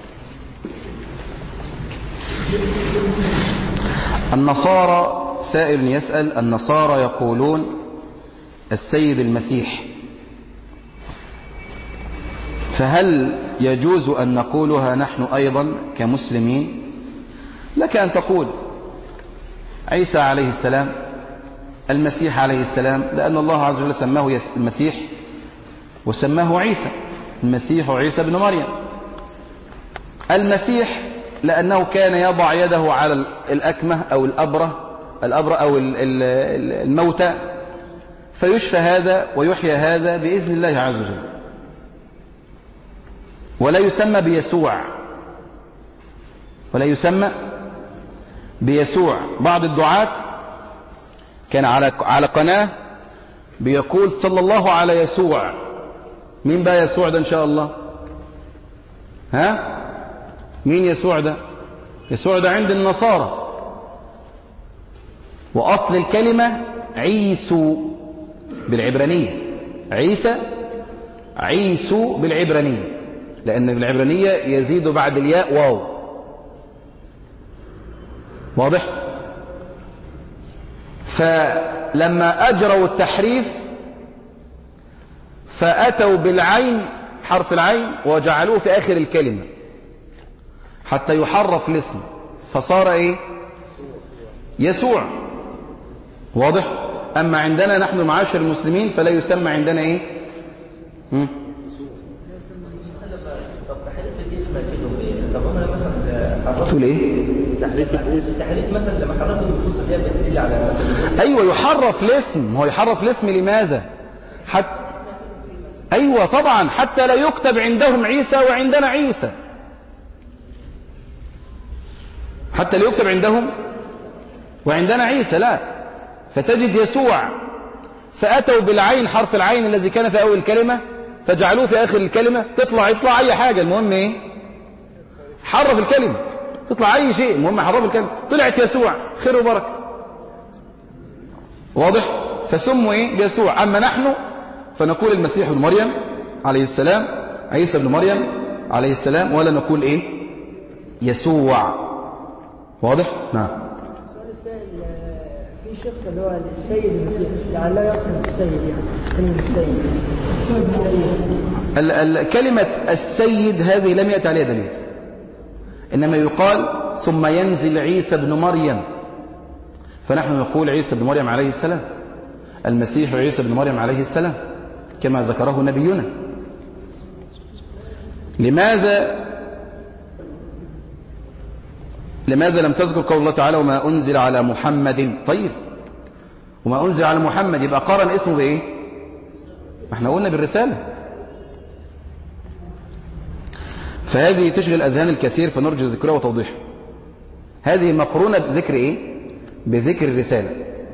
النصارى، سائل يسأل النصارى يقولون السيد المسيح، فهل يجوز أن نقولها نحن أيضا كمسلمين؟ لك أن تقول عيسى عليه السلام، المسيح عليه السلام، لأن الله عز وجل سماه المسيح وسماه عيسى، المسيح وعيسى بن مريم. المسيح لأنه كان يضع يده على الأكمة أو الأبرة أو الموتى فيشفى هذا ويحيى هذا بإذن الله عز وجل، ولا يسمى بيسوع، ولا يسمى بيسوع. بعض الدعاة كان على قناة بيقول صلى الله على يسوع. مين بقى يسوع ده إن شاء الله؟ ها؟ مين يسوع ده؟ يسوع ده عند النصارى، وأصل الكلمة عيسو بالعبرانية، عيسو بالعبرانية، لأن بالعبرانية يزيد بعد الياء واو. واضح؟ فلما أجروا التحريف فأتوا بالعين، حرف العين، وجعلوه في آخر الكلمة حتى يحرف الاسم فصار ايه؟ يسوع. واضح؟ أما عندنا نحن معاشر المسلمين فلا يسمى عندنا ايه؟ تقول ايه؟ تحريف مثلا لما حرفوا النصوص اللي هي بتدل على ايوه يحرف الاسم. هو يحرف الاسم لماذا؟ ايوه طبعا حتى لا يكتب عندهم عيسى وعندنا عيسى، حتى لا يكتب عندهم وعندنا عيسى، لا. فتجد يسوع فأتوا بالعين، حرف العين الذي كان في أول الكلمة فجعلوه في آخر الكلمة، يطلع أي حاجة، المهم إيه؟ حرف الكلمة، تطلع أي شيء، المهم حرف الكلمة، طلعت يسوع، خير وبركة. واضح؟ فسموا إيه؟ يسوع. أما نحن فنقول المسيح ابن مريم عليه السلام، عيسى ابن مريم عليه السلام، ولا نقول إيه؟ يسوع. واضح؟ نعم. السؤال السائل في شق اللي هو السيد المسيح، يعني لا يقصد السيد، يعني كلمة السيد. كلمة السيد هذه لم يأتي عليها دليل، إنما يقال ثم ينزل عيسى بن مريم، فنحن نقول عيسى بن مريم عليه السلام، المسيح عيسى بن مريم عليه السلام كما ذكره نبينا. لماذا لم تذكر قول الله تعالى وما أنزل على محمد؟ طيب وما أنزل على محمد يبقى قارن اسمه بإيه؟ ما احنا قلنا بالرسالة. فهذه تشغل أذهان الكثير فنرجو ذكرها وتوضيحها. هذه مقرونة بذكر إيه؟ بذكر الرسالة.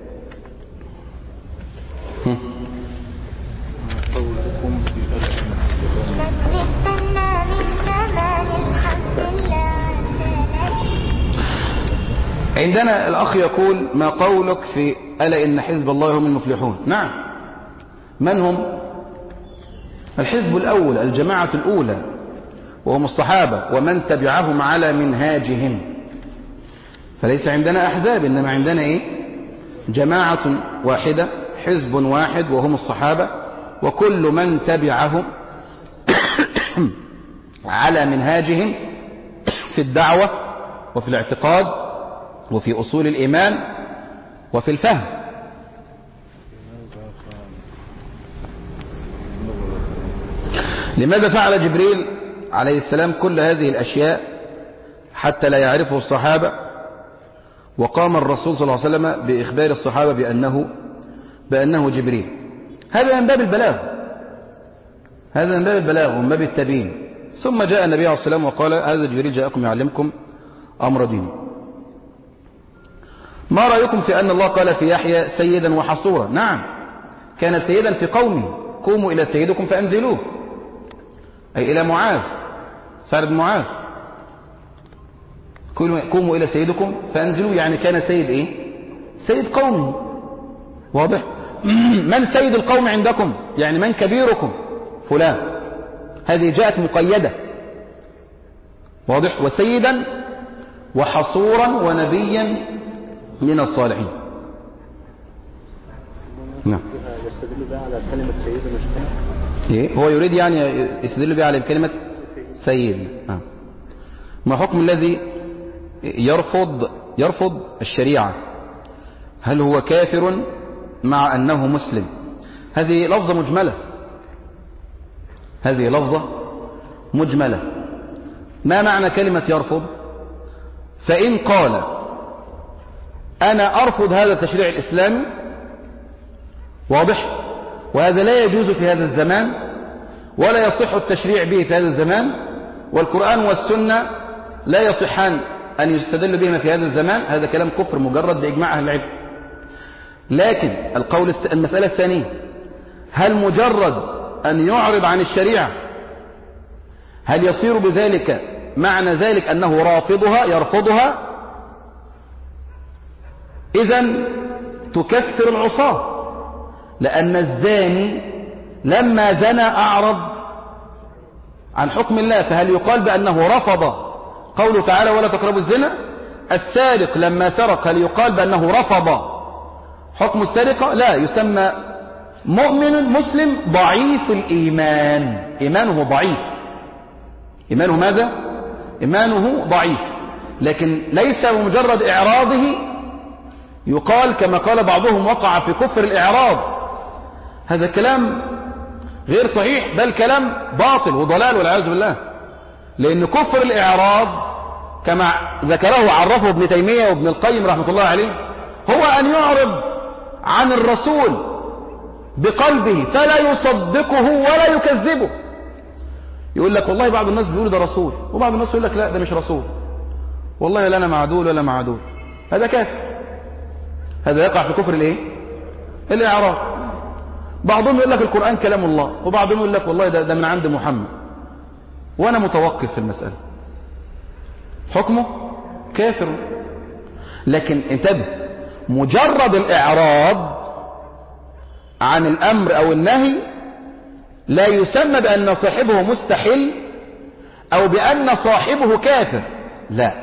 عندنا الأخ يقول ما قولك في ألا إن حزب الله هم المفلحون؟ نعم. من هم؟ الحزب الأول، الجماعة الأولى، وهم الصحابة ومن تبعهم على منهاجهم. فليس عندنا أحزاب، إنما عندنا إيه؟ جماعة واحدة، حزب واحد، وهم الصحابة وكل من تبعهم على منهاجهم في الدعوة وفي الاعتقاد وفي أصول الإيمان وفي الفهم. لماذا فعل جبريل عليه السلام كل هذه الأشياء حتى لا يعرفه الصحابة، وقام الرسول صلى الله عليه وسلم بإخبار الصحابة بأنه جبريل؟ هذا من باب البلاغ، هذا من باب البلاغ ومن باب التبيين. ثم جاء النبي عليه الصلاة والسلام وقال هذا جبريل جاءكم يعلمكم أمر دين. ما رأيكم في أن الله قال في يحيى سيدا وحصورا؟ نعم، كان سيدا في قومه، قوموا إلى سيدكم فأنزلوه، أي إلى معاذ، سعد بن معاذ، قوموا إلى سيدكم فأنزلوه، يعني كان سيد إيه؟ سيد قومه. واضح؟ من سيد القوم عندكم؟ يعني من كبيركم؟ فلان. هذه جاءت مقيدة. واضح؟ وسيدا وحصورا ونبيا من الصالحين. نعم. يستدل بها على كلمة سيد مش إيه؟ هو يريد يعني يستدل بها على كلمة سيد. ما حكم الذي يرفض الشريعة؟ هل هو كافر مع أنه مسلم؟ هذه لفظة مجملة، هذه لفظة مجملة. ما معنى كلمة يرفض؟ فإن قال أنا أرفض هذا التشريع الإسلامي، واضح، وهذا لا يجوز في هذا الزمان ولا يصح التشريع به في هذا الزمان، والقرآن والسنة لا يصحان أن يستدل بهما في هذا الزمان، هذا كلام كفر مجرد بإجماع أهل العلم. لكن المسألة الثانية، هل مجرد أن يعرض عن الشريعة هل يصير بذلك معنى ذلك أنه رافضها يرفضها؟ إذن تكفر العصاة، لأن الزاني لما زنى أعرض عن حكم الله، فهل يقال بأنه رفض قوله تعالى ولا تقربوا الزنا؟ السارق لما سرق هل يقال بأنه رفض حكم السرقة؟ لا، يسمى مؤمن مسلم ضعيف الإيمان، إيمانه ضعيف، إيمانه ماذا؟ إيمانه ضعيف، لكن ليس بمجرد إعراضه يقال كما قال بعضهم وقع في كفر الإعراض. هذا كلام غير صحيح، بل كلام باطل وضلال والعياذ بالله، لأن كفر الإعراض كما ذكره عرفه ابن تيمية وابن القيم رحمة الله عليه هو أن يعرض عن الرسول بقلبه فلا يصدقه ولا يكذبه. يقول لك والله بعض الناس بيقول ده رسول، وبعض الناس يقول لك لا ده مش رسول، والله لا أنا مع دول ولا مع دول، هذا كافر، هذا يقع في كفر الايه؟ الإعراض. بعضهم يقول لك القرآن كلام الله، وبعضهم يقول لك والله ده من عند محمد، وأنا متوقف في المسألة، حكمه كافر. لكن انتبه، مجرد الإعراض عن الأمر أو النهي لا يسمى بأن صاحبه مستحل أو بأن صاحبه كافر، لا،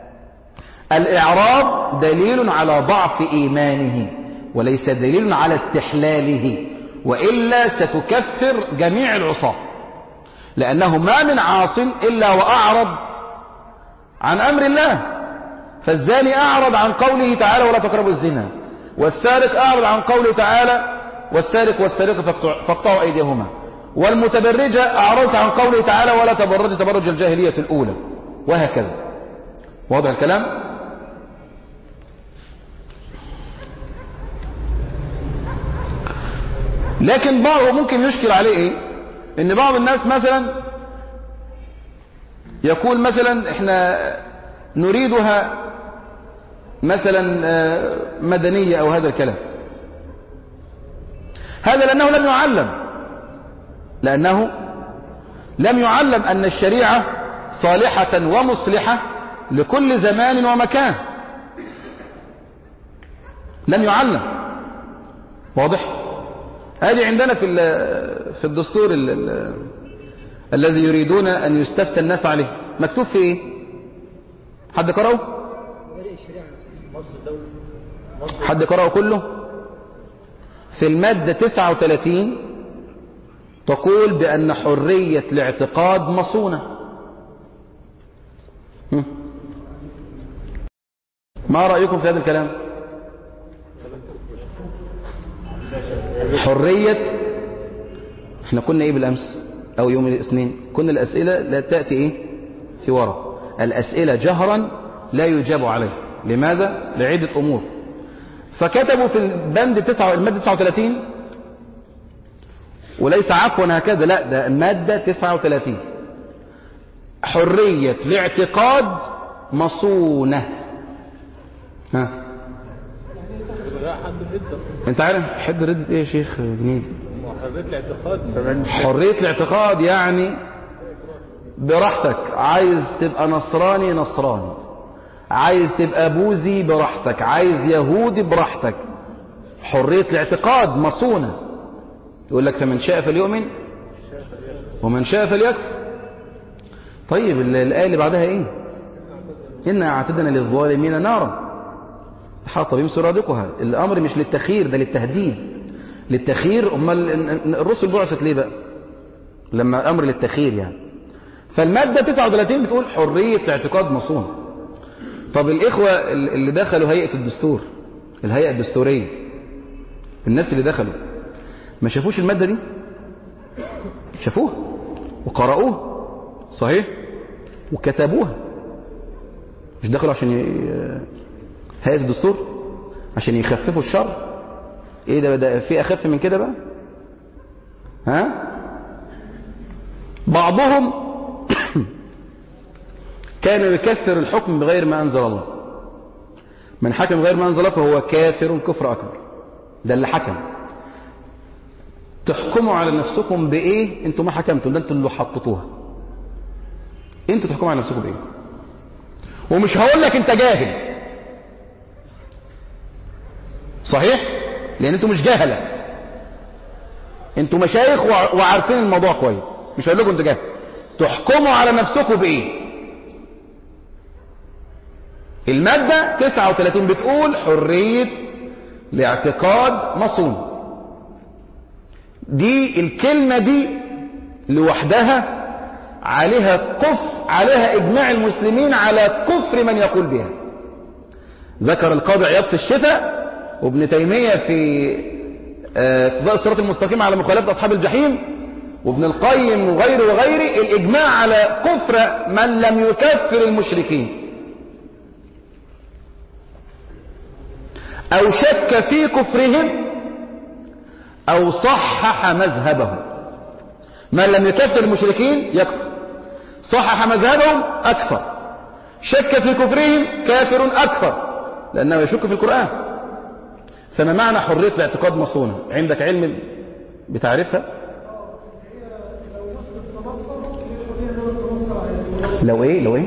الإعراض دليل على ضعف إيمانه وليس دليل على استحلاله، وإلا ستكفر جميع العصاة، لأنه ما من عاص إلا وأعرض عن أمر الله. فالزاني أعرض عن قوله تعالى ولا تقربوا الزنا، والسارق أعرض عن قوله تعالى والسارق والسارقة فاقطعوا أيديهما، والمتبرجة أعرضت عن قوله تعالى ولا تبرج تبرج الجاهلية الأولى، وهكذا. واضح الكلام؟ لكن بعض ممكن يشكل عليه ايه؟ ان بعض الناس مثلا يقول مثلا احنا نريدها مثلا مدنية او هذا الكلام، هذا لأنه لم يعلم أن الشريعة صالحة ومصلحة لكل زمان ومكان، لم يعلم. واضح؟ هذه عندنا في الدستور الذي يريدون أن يستفتى الناس عليه مكتوب في ايه؟ حد قرأه؟ حد قرأه كله؟ في المادة 39 تقول بأن حرية الاعتقاد مصونة. ما رأيكم في هذا الكلام؟ حرية، احنا كنا ايه بالأمس او يوم الاثنين؟ كنا الأسئلة لا تأتي ايه في ورق، الأسئلة جهرا لا يجاب عليه. لماذا؟ لعدة أمور. فكتبوا في البند المادة 39، وليس عفوا هكذا، لا ده المادة 39 حرية الاعتقاد مصونة. ها انت عارف حد ردة ايه يا شيخ جنيد؟ حرية الاعتقاد يعني براحتك، عايز تبقى نصراني نصراني، عايز تبقى بوذي براحتك، عايز يهودي براحتك، حرية الاعتقاد مصونة. يقول لك فمن شاء فليؤمن ومن شاء فليكفر. طيب الآية اللي بعدها ايه؟ إنا أعتدنا للظالمين نارا حاط بهم سرادقها. الأمر مش للتخيير، ده للتهديد، للتخيير. امال الرسل بعثت ليه بقى لما أمر للتخيير يعني؟ فالمادة 39 بتقول حرية الاعتقاد مصونة. طب الإخوة اللي دخلوا هيئة الدستور، الهيئة الدستورية، الناس اللي دخلوا ما شافوش المادة دي؟ شافوها وقرأوها صحيح؟ وكتبوها، مش دخلوا عشان هيئة الدستور عشان يخففوا الشر. ايه ده في اخف من كده بقى؟ ها؟ بعضهم كان يكفر الحكم بغير ما انزل الله. من حكم بغير ما انزل الله فهو كافر كفر اكبر. ده اللي حكم. تحكموا على نفسكم بايه؟ انتوا ما حكمتوا، ده انتوا اللي حطيتوها. انتوا تحكموا على نفسكم بايه؟ ومش هقول لك انت جاهل، صحيح؟ لان انتوا مش جاهله، انتوا مشايخ وعارفين الموضوع كويس. مش هقول لكم انتوا جاهل. تحكموا على نفسكم بايه؟ المادة 39 بتقول حرية لاعتقاد مصون. دي الكلمة دي لوحدها عليها إجماع المسلمين على كفر من يقول بها. ذكر القاضي عياض في الشفاء وابن تيمية في اقتضاء الصراط المستقيم على مخالفة أصحاب الجحيم وابن القيم وغيره الإجماع على كفر من لم يكفر المشركين أو شك في كفرهم أو صحح مذهبهم. من لم يكفر المشركين يكفر، صحح مذهبهم أكفر، شك في كفرهم كافر أكفر لأنه يشك في القرآن. فما معنى حرية الاعتقاد مصونة؟ عندك علم بتعرفها؟ لو ايه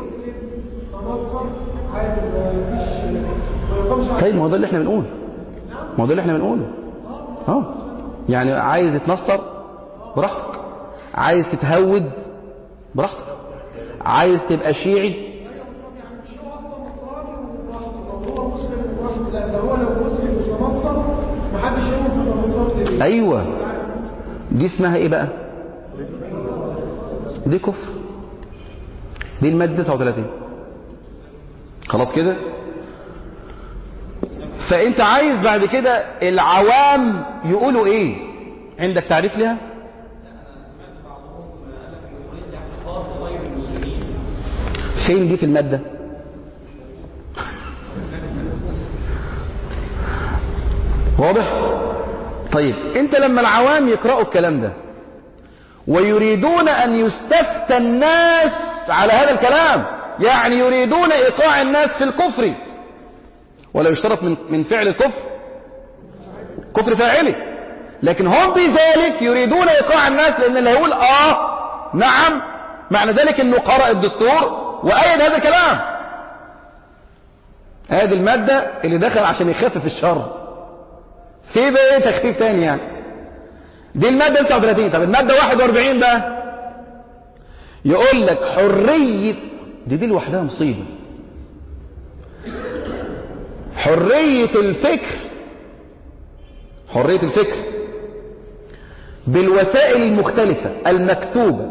طيب ما هو ده اللي احنا بنقوله. يعني عايز تتنصر براحتك، عايز تتهود براحتك، عايز تبقى شيعي ايوه. دي اسمها ايه بقى؟ دي كفر. دي المادة 39. خلاص كده. فانت عايز بعد كده العوام يقولوا ايه؟ عندك تعريف لها؟ فين دي في المادة؟ واضح؟ طيب انت لما العوام يقرأوا الكلام ده ويريدون ان يستفتى الناس على هذا الكلام، يعني يريدون ايقاع الناس في الكفر، ولا يشترط من فعل الكفر كفر فاعله، لكن هم بذلك يريدون ايقاع الناس، لان اللي هيقول نعم معنى ذلك انه قرأ الدستور وايد هذا الكلام. هذه المادة اللي دخل عشان يخفف الشر. في بقى تخفيف تاني يعني. دي المادة 39. طب المادة 41 بقى يقول لك حرية، دي لوحدها مصيبة. حرية الفكر بالوسائل المختلفة المكتوبة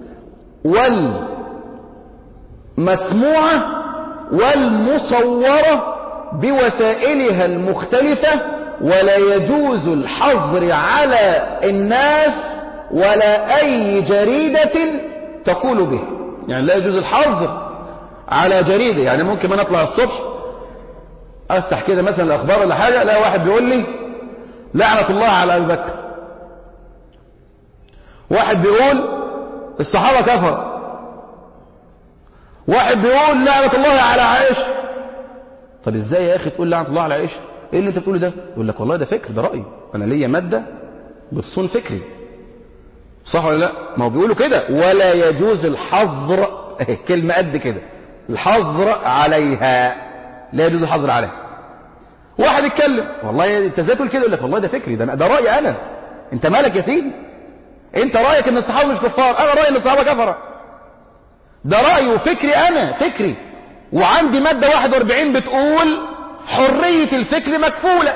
والمسموعة والمصورة بوسائلها المختلفة، ولا يجوز الحظر على الناس ولا أي جريدة تقول به. يعني لا يجوز الحظر على جريدة. يعني ممكن أنا أطلع الصبح أفتح كده مثلا الأخبار ولا حاجة، لا واحد بيقول لي لعنة الله على أبي بكر، واحد بيقول الصحابة كفر، واحد بيقول لعنة الله على عائشة. طب ازاي يا أخي تقول لعنة الله على عائشة؟ ايه اللي انت بتقوله ده؟ يقول لك والله ده فكر، ده رأي، انا ليا مادة بتصون فكري، صح ولا لا؟ ما هو بيقولوا كده ولا يجوز الحظر، كلمة قد كده، الحظر عليها، لا يجوز الحظر عليها. واحد يتكلم والله انت ازاي تقول كده؟ يقول لك والله ده فكري، ده رأيي انا. انت مالك يا سيدي؟ انت رأيك ان الصحابة مش كفار، انا رأيي ان الصحابة كفرة. ده رأيي وفكري، انا فكري، وعندي مادة 41 بتقول حرية الفكر مكفولة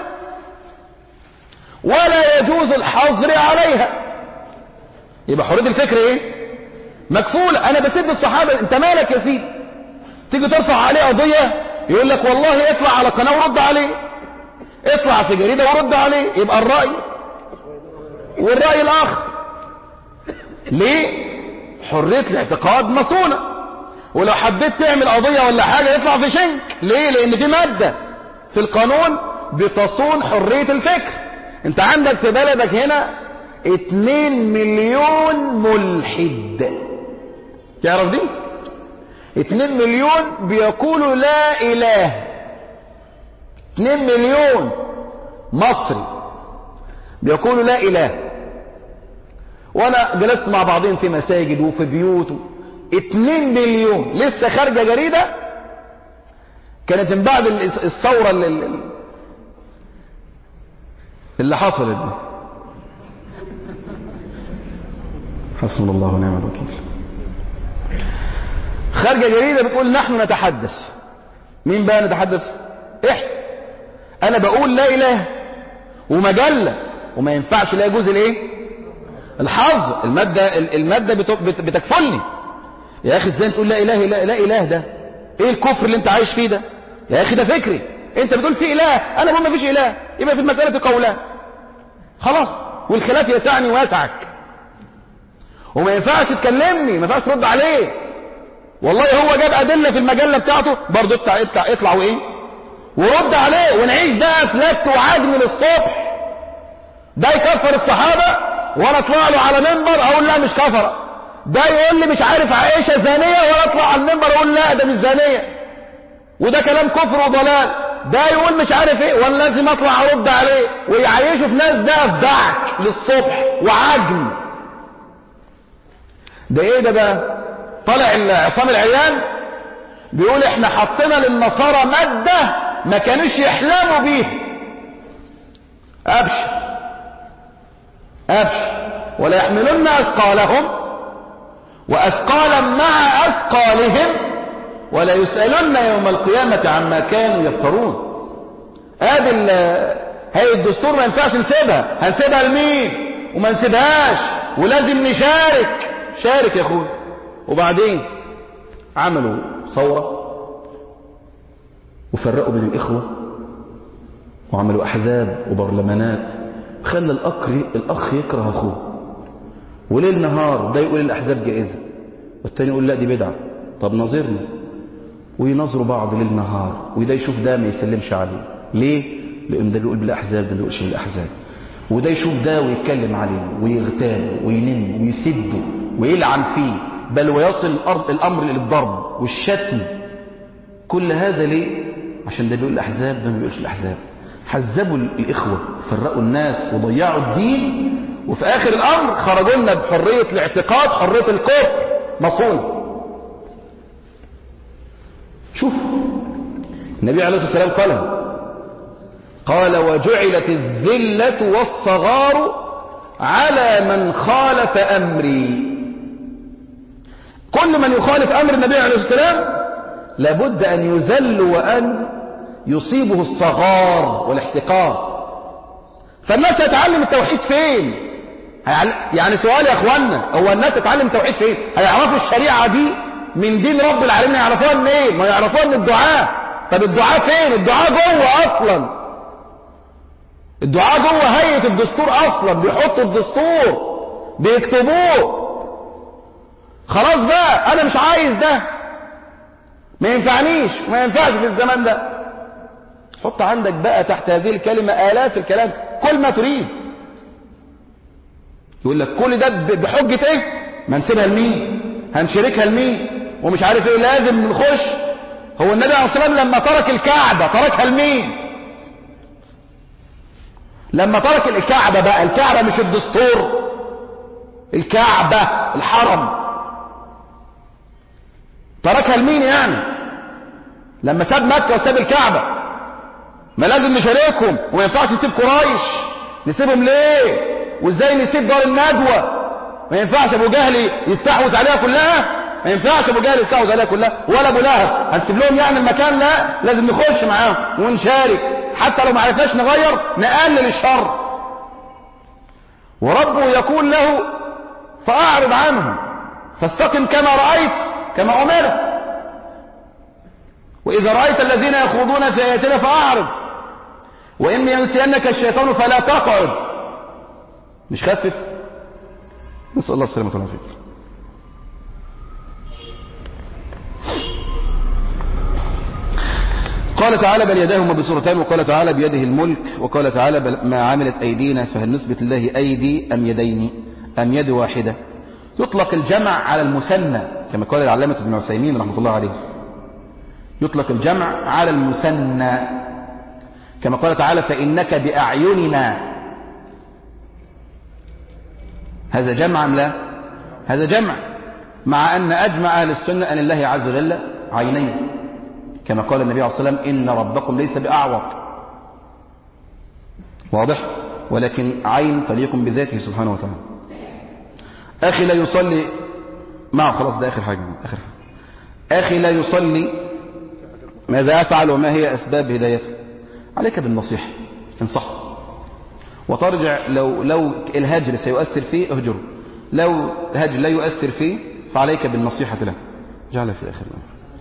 ولا يجوز الحظر عليها. يبقى حرية الفكر ايه؟ مكفولة. انا بسيب الصحابة، انت مالك يا سيدي؟ تيجي ترفع عليه قضية يقول لك والله اطلع على قناة ورد عليه، اطلع في جريدة ورد عليه. يبقى الرأي والرأي الاخر. ليه؟ حرية الاعتقاد مصونة. ولو حبيت تعمل قضية ولا حاجة يطلع في شنك. ليه؟ لان في مادة في القانون بتصون حرية الفكر. انت عندك في بلدك هنا 2 مليون ملحد، تعرف دي؟ 2 مليون بيقولوا لا اله. 2 مليون مصري بيقولوا لا اله. وانا جلست مع بعضهم في مساجد وفي بيوت. 2 مليون. لسه خارجة جريدة كانت من بعد الثورة اللي حصلت دي. حسبنا الله ونعم الوكيل. خارجة جريدة بتقول نحن نتحدث. مين بقى نتحدث؟ احنا. انا بقول لا اله ومجلة وما ينفعش لا يجوز الايه؟ الحظ. المادة بتكفلني. يا اخي ازاي تقول لا اله لا اله؟ ده ايه الكفر اللي انت عايش فيه ده يا اخي؟ ده فكري. انت بتقول في اله، انا بقول ما فيش اله. يبقى في المسألة قولان خلاص، والخلاف يسعني ويسعك. وما ينفعش تكلمني، ما ينفعش ترد عليه. والله هو جاب ادله في المجله بتاعته برضه اطلع وايه ورد عليه، ونعيش ده فلت وعجن للصبح. ده يكفر الصحابه وانا اطلع له على منبر اقول لا مش كفره. ده يقول لي مش عارف عائشه زانيه وانا اطلع على المنبر اقول لا ده مش زانيه، وده كلام كفر وضلال. ده يقول مش عارف ايه وانا لازم اطلع ارد عليه، ويعيشوا في ناس ده في دعك للصبح وعجن. ده ايه ده بقى؟ طالع عصام العريان بيقول احنا حطينا للنصارى مادة ما كانوش يحلموا بيها. ابشر ولا يحملن اثقالهم واثقالا مع اثقالهم ولا يسألن يوم القيامة عما كانوا يفترون. هاي الدستور ما ينفعش نسيبها. هنسيبها لمين؟ وما نسيبهاش، ولازم شارك يا اخوي. وبعدين عملوا ثورة وفرقوا بين الإخوة وعملوا أحزاب وبرلمانات، خلى الأخ يكره أخوه، وليل نهار ده يقول الأحزاب جائزة والتاني يقول لا دي بدعة. طب نظرنا، وينظروا بعض ليل نهار، وده يشوف ده ما يسلمش عليه. ليه؟ لأن ده بيقول بالأحزاب ده ما بيقولش بالأحزاب، وده يشوف ده ويتكلم عليه ويغتابه وينم ويسده ويلعن فيه، بل ويصل الأمر للضرب والشتم. كل هذا ليه؟ عشان ده بيقول الأحزاب ده ما بيقولش الأحزاب. حزبوا الإخوة، فرقوا الناس وضيعوا الدين، وفي آخر الأمر خرجوا لنا بحرية الاعتقاد، حرية الكفر مصون. شوف النبي عليه الصلاة والسلام قال وجعلت الذلة والصغار على من خالف أمري. كل من يخالف أمر النبي عليه الصلاة والسلام لابد أن يذل وأن يصيبه الصغار والاحتقار. فالناس هتتعلم التوحيد فين؟ يعني سؤال يا اخوانا، هو الناس تتعلم التوحيد فين؟ هيعرفوا الشريعة دي من دين رب العالمين؟ يعرفوها منين؟ ما يعرفوها من الدعاء. طب الدعاء فين؟ الدعاء جوه اصلا. الدعاء جوه هيئة الدستور اصلا، بيحطوا الدستور بيكتبوه. خلاص بقى انا مش عايز ده، ما ينفعنيش، ما ينفعش في الزمان ده. حط عندك بقى تحت هذه الكلمة آلاف الكلام، كل ما تريد. يقول لك كل ده بحجة ايه؟ ما نسيبها لمين؟ هنشاركها لمين؟ ومش عارف ايه، لازم نخش. هو النبي عليه الصلاة والسلام لما ترك الكعبة تركها لمين؟ لما ترك الكعبة بقى، الكعبة مش الدستور، الكعبة الحرم، تركها لمين يعني؟ لما ساب مكة وساب الكعبة. ما لازم نشاركهم، وما ينفعش نسيب قريش. نسيبهم ليه؟ وازاي نسيب دار الندوة؟ ما ينفعش ابو جهل يستحوذ عليها كلها، ما ينفعش ابو جهل يستحوذ عليها كلها، ولا ابو لهب. هنسيب لهم يعني المكان؟ لا، لازم نخش معاهم ونشارك، حتى لو ما عرفناش نغير نقلل الشر. وربه يقول له فأعرض عنهم فاستقم كما رأيت كما أمرت، وإذا رأيت الذين يخوضون في آياتنا فأعرض، وإن ينسينك الشيطان فلا تقعد. مش خفف؟ نسأل الله السلامة والعافية. وقال تعالى بل يداه مبسوطتان، وقال تعالى بيده الملك، وقال تعالى ما عملت أيدينا، فهل نثبت الله أيدي أم يدين أم يد واحدة. يطلق الجمع على المثنى كما قال العلامة ابن عثيمين رحمة الله عليه، يطلق الجمع على المثنى كما قال تعالى فإنك بأعيننا. هذا جمع أم لا؟ هذا جمع، مع أن أجمع أهل السنة أن الله عز وجل عينين كما قال النبي عليه الصلاة والسلام إن ربكم ليس بأعور، واضح، ولكن عين تليق بذاته سبحانه وتعالى. أخي لا يصلي معه، خلاص ده آخر حاجة. أخي لا يصلي ماذا أفعل وما هي أسباب هدايته؟ عليك بالنصيحة، انصحه وترجع. لو الهجر سيؤثر فيه اهجره، لو الهجر لا يؤثر فيه فعليك بالنصيحة له. جعل في آخر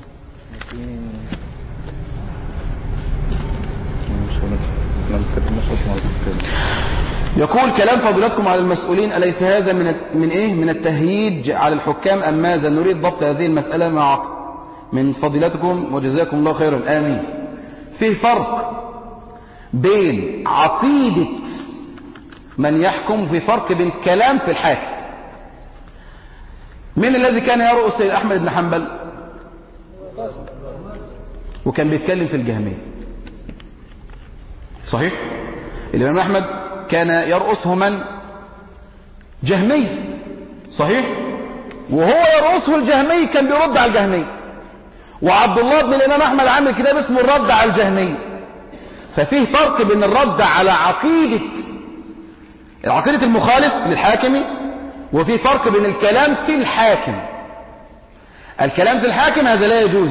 يقول كلام فضيلتكم على المسؤولين أليس هذا من التهييج على الحكام أم ماذا؟ نريد ضبط هذه المسألة مع من فضيلتكم وجزاكم الله خيرا. آمين. فيه فرق بين عقيدة من يحكم، في فرق بين كلام في الحاكم. من الذي كان يرؤس أحمد بن حنبل وكان بيتكلم في الجهمية؟ صحيح؟ الإمام أحمد كان يرؤسه من؟ جهمي، صحيح؟ وهو يرؤسه الجهمي كان بيرد على الجهمي. وعبد الله بن الإمام أحمد عامل كتاب اسمه الرد على الجهمي. ففيه فرق بين الرد على العقيدة المخالف للحاكم، وفي فرق بين الكلام في الحاكم. الكلام في الحاكم هذا لا يجوز،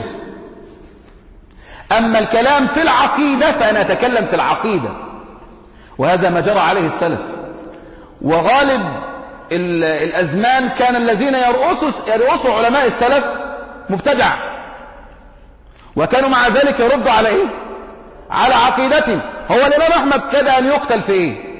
أما الكلام في العقيدة فأنا أتكلم في العقيدة، وهذا ما جرى عليه السلف. وغالب الأزمان كان الذين يرؤسوا علماء السلف مبتدع، وكانوا مع ذلك يردوا على إيه؟ على عقيدته. هو الإمام أحمد كاد أن يقتل في إيه؟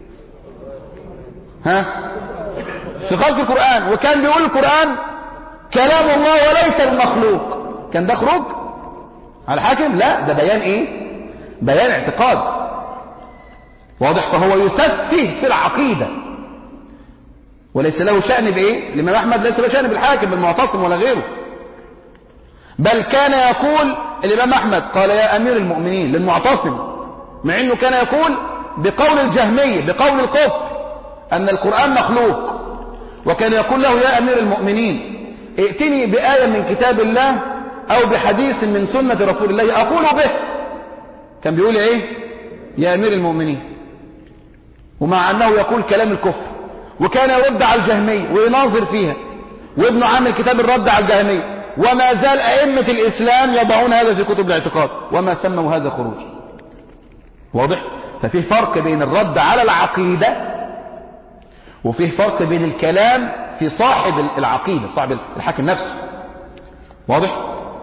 في خلق القرآن، وكان بيقول القرآن كلام الله وليس المخلوق. كان ده خروج على الحاكم؟ لا، ده بيان إيه؟ بيان اعتقاد واضح. فهو يسفه في العقيدة وليس له شأن بإيه؟ الإمام أحمد ليس له شأن بالحاكم بالمعتصم ولا غيره، بل كان يقول الإمام أحمد قال يا أمير المؤمنين للمعتصم، مع أنه كان يقول بقول الجهمية بقول الكفر أن القرآن مخلوق، وكان يقول له يا أمير المؤمنين ائتني بآية من كتاب الله أو بحديث من سنة رسول الله أقول به. كان بيقول إيه؟ يا أمير المؤمنين، ومع أنه يقول كلام الكفر، وكان يرد على الجهمية ويناظر فيها، وابنه عامل كتاب الرد على الجهمية، وما زال أئمة الإسلام يضعون هذا في كتب الاعتقاد وما سموا هذا خروج. واضح؟ ففيه فرق بين الرد على العقيدة، وفيه فرق بين الكلام في صاحب العقيدة، صاحب الحاكم نفسه. واضح؟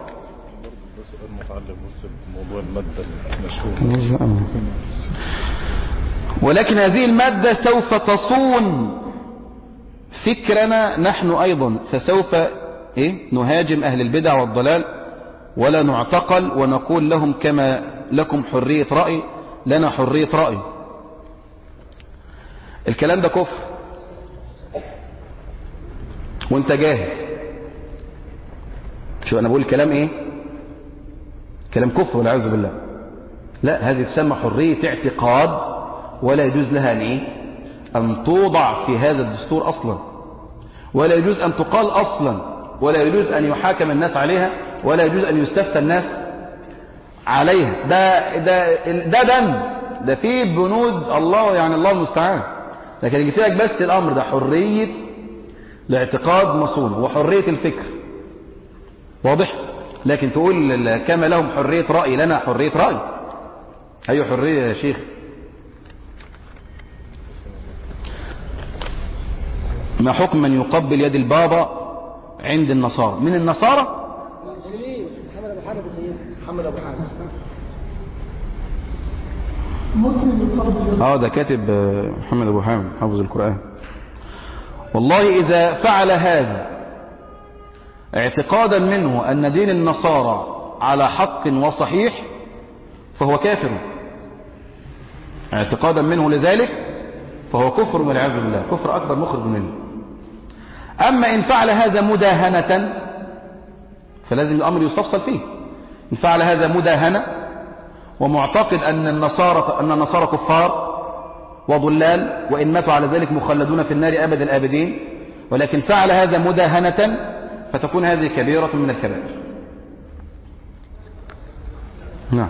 موضوع المادة المشهور. ولكن هذه المادة سوف تصون فكرنا نحن أيضا، فسوف نهاجم أهل البدع والضلال ولا نعتقل ونقول لهم كما لكم حرية رأي لنا حرية رأي. الكلام ده كفر وانت جاهل. شو انا بقول كلام ايه؟ كلام كفر والعياذ بالله. لا، هذه تسمى حرية اعتقاد، ولا يجوز لها ان توضع في هذا الدستور اصلا، ولا يجوز ان تقال اصلا، ولا يجوز ان يحاكم الناس عليها، ولا يجوز ان يستفتى الناس عليها. ده بند، ده فيه بنود الله، يعني الله المستعان. لكن جبت لك بس الامر ده حرية الاعتقاد مصونة وحرية الفكر. واضح؟ لكن تقول كما لهم حرية رأي لنا حرية رأي. أي حرية يا شيخ؟ ما حكم من يقبل يد البابا عند النصارى؟ من النصارى؟ محمد أبو حامد. ده كاتب محمد أبو حامد حافظ القرآن. والله إذا فعل هذا اعتقادا منه أن دين النصارى على حق وصحيح فهو كافر اعتقادا منه لذلك، فهو كفر والعياذ بالله، كفر أكبر مخرج من الله. أما إن فعل هذا مداهنة فلازم الأمر يستفصل فيه. إن فعل هذا مداهنة ومعتقد أن النصارى كفار وضلال وإن ماتوا على ذلك مخلدون في النار أبد الآبدين، ولكن فعل هذا مداهنة فتكون هذه كبيرة من الكبائر. نعم.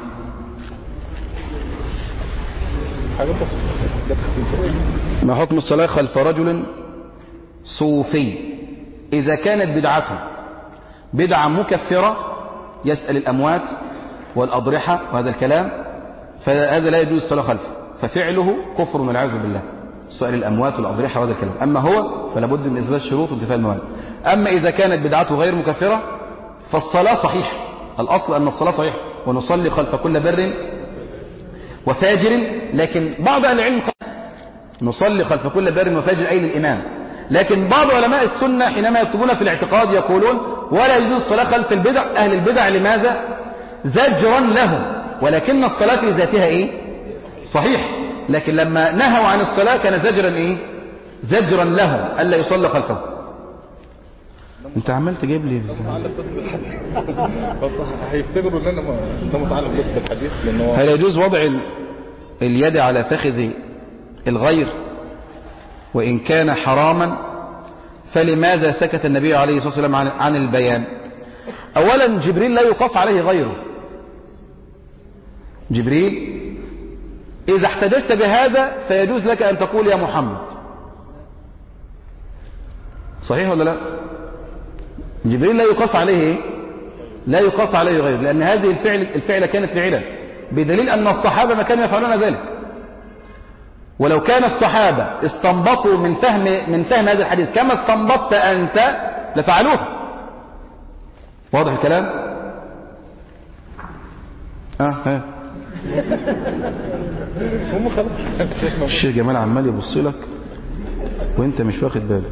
ما حكم الصلاة خلف رجل صوفي إذا كانت بدعته بدعة مكفرة يسأل الأموات والأضرحة وهذا الكلام، فهذا لا يجوز الصلاة خلفه، ففعله كفر والعياذ بالله، سؤال الأموات والأضرحة وهذا الكلام. أما هو فلا بد من إثبات شروط وانتفاء الموانع. أما إذا كانت بدعته غير مكفرة فالصلاة صحيحة، الأصل أن الصلاة صحيحة ونصلي خلف كل بر وفاجر، لكن بعض أهل العلم نصلي خلف كل بر وفاجر أي للإمام، لكن بعض علماء السنة حينما يكتبون في الاعتقاد يقولون ولا يجوز الصلاة خلف البدع أهل البدع. لماذا؟ زجرا لهم، ولكن الصلاة في ذاتها إيه؟ صحيح، لكن لما نهوا عن الصلاة كان زجرا إيه؟ زجرا لهم ألا يصلى خلفه. انت عمال تجيب لي بس هيفتكروا ان انا متعلق بس بالحديث. لانه هل يجوز وضع اليد على فخذ الغير وإن كان حراما؟ فلماذا سكت النبي عليه الصلاة والسلام عن البيان؟ أولا جبريل لا يقاس عليه غيره. جبريل إذا احتججت بهذا فيجوز لك أن تقول يا محمد، صحيح ولا لا؟ جبريل لا يقاس عليه إيه؟ لا يقاس عليه غيره، لأن هذه الفعلة كانت فعلا، بدليل أن الصحابة ما كانوا يفعلون ذلك. ولو كان الصحابة استنبطوا من فهم هذا الحديث كما استنبطت أنت لفعلوه. واضح الكلام؟ ها هم خلاص. الشيخ جمال عمال يبص لك وانت مش واخد بالك.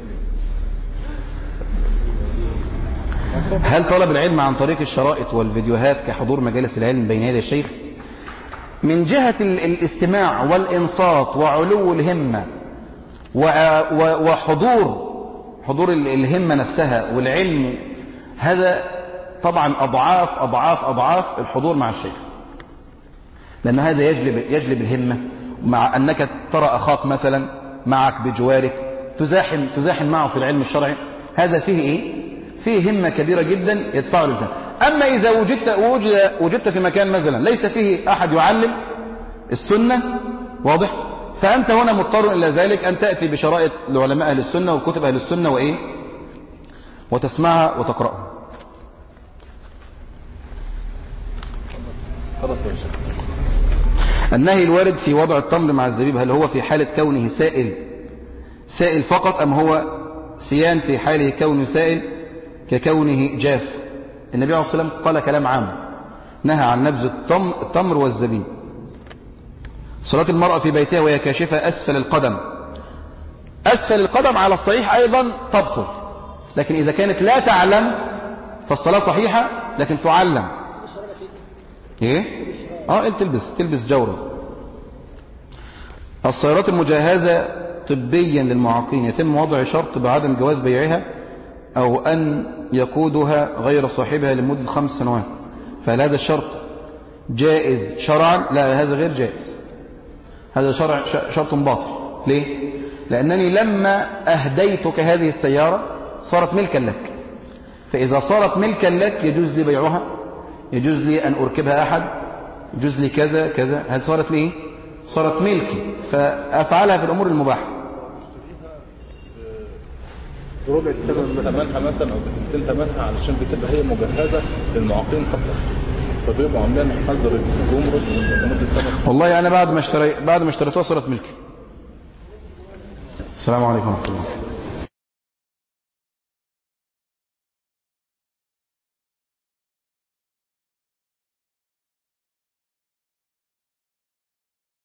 هل طلب العلم عن طريق الشرائط والفيديوهات كحضور مجالس العلم بين يدي الشيخ؟ من جهة الاستماع والإنصات وعلو الهمة وحضور الهمة نفسها والعلم، هذا طبعا أضعاف الحضور مع الشيخ، لأن هذا يجلب الهمة، مع أنك ترى أخاك مثلا معك بجوارك تزاحم معه في العلم الشرعي، هذا فيه إيه؟ فيه همة كبيرة جدا يدفعه الإنسان. أما إذا وجدت في مكان مثلا ليس فيه أحد يعلم السنة، واضح، فأنت هنا مضطر إلى ذلك أن تأتي بشرائط لعلماء أهل السنة وكتب أهل السنة وإيه وتسمعها وتقرأها. النهي الوارد في وضع التمر مع الزبيب هل هو في حالة كونه سائل فقط، أم هو سيان في حاله كونه سائل ككونه جاف؟ النبي عليه الصلاة والسلام قال كلام عام، نهى عن نبذ التمر والزبيب. صلاة المرأة في بيتها وهي كاشفة أسفل القدم على الصحيح أيضا تبطل، لكن إذا كانت لا تعلم فالصلاة صحيحة، لكن تعلم إيه؟ تلبس جورا. السيارات المجهزة طبيا للمعاقين يتم وضع شرط بعدم جواز بيعها أو أن يقودها غير صاحبها لمدة 5 سنوات، فهل هذا الشرط جائز شرعا؟ لا، هذا غير جائز، هذا شرط باطل. ليه؟ لأنني لما أهديتك هذه السيارة صارت ملكا لك، فإذا صارت ملكا لك يجوز لي بيعها، يجوز لي أن أركبها أحد، يجوز لي كذا كذا، هذه صارت لي صارت ملكي، فأفعلها في الأمور المباحة. ربع ثمنها مثلا او بتنزل ثمنها علشان بتبقى هي مجهزه للمعاقين فقط، فبيبقوا عاملين حظر الجمرك لمده 5 سنين. والله انا بعد ما اشتريتها صارت ملكي. السلام عليكم ورحمه الله.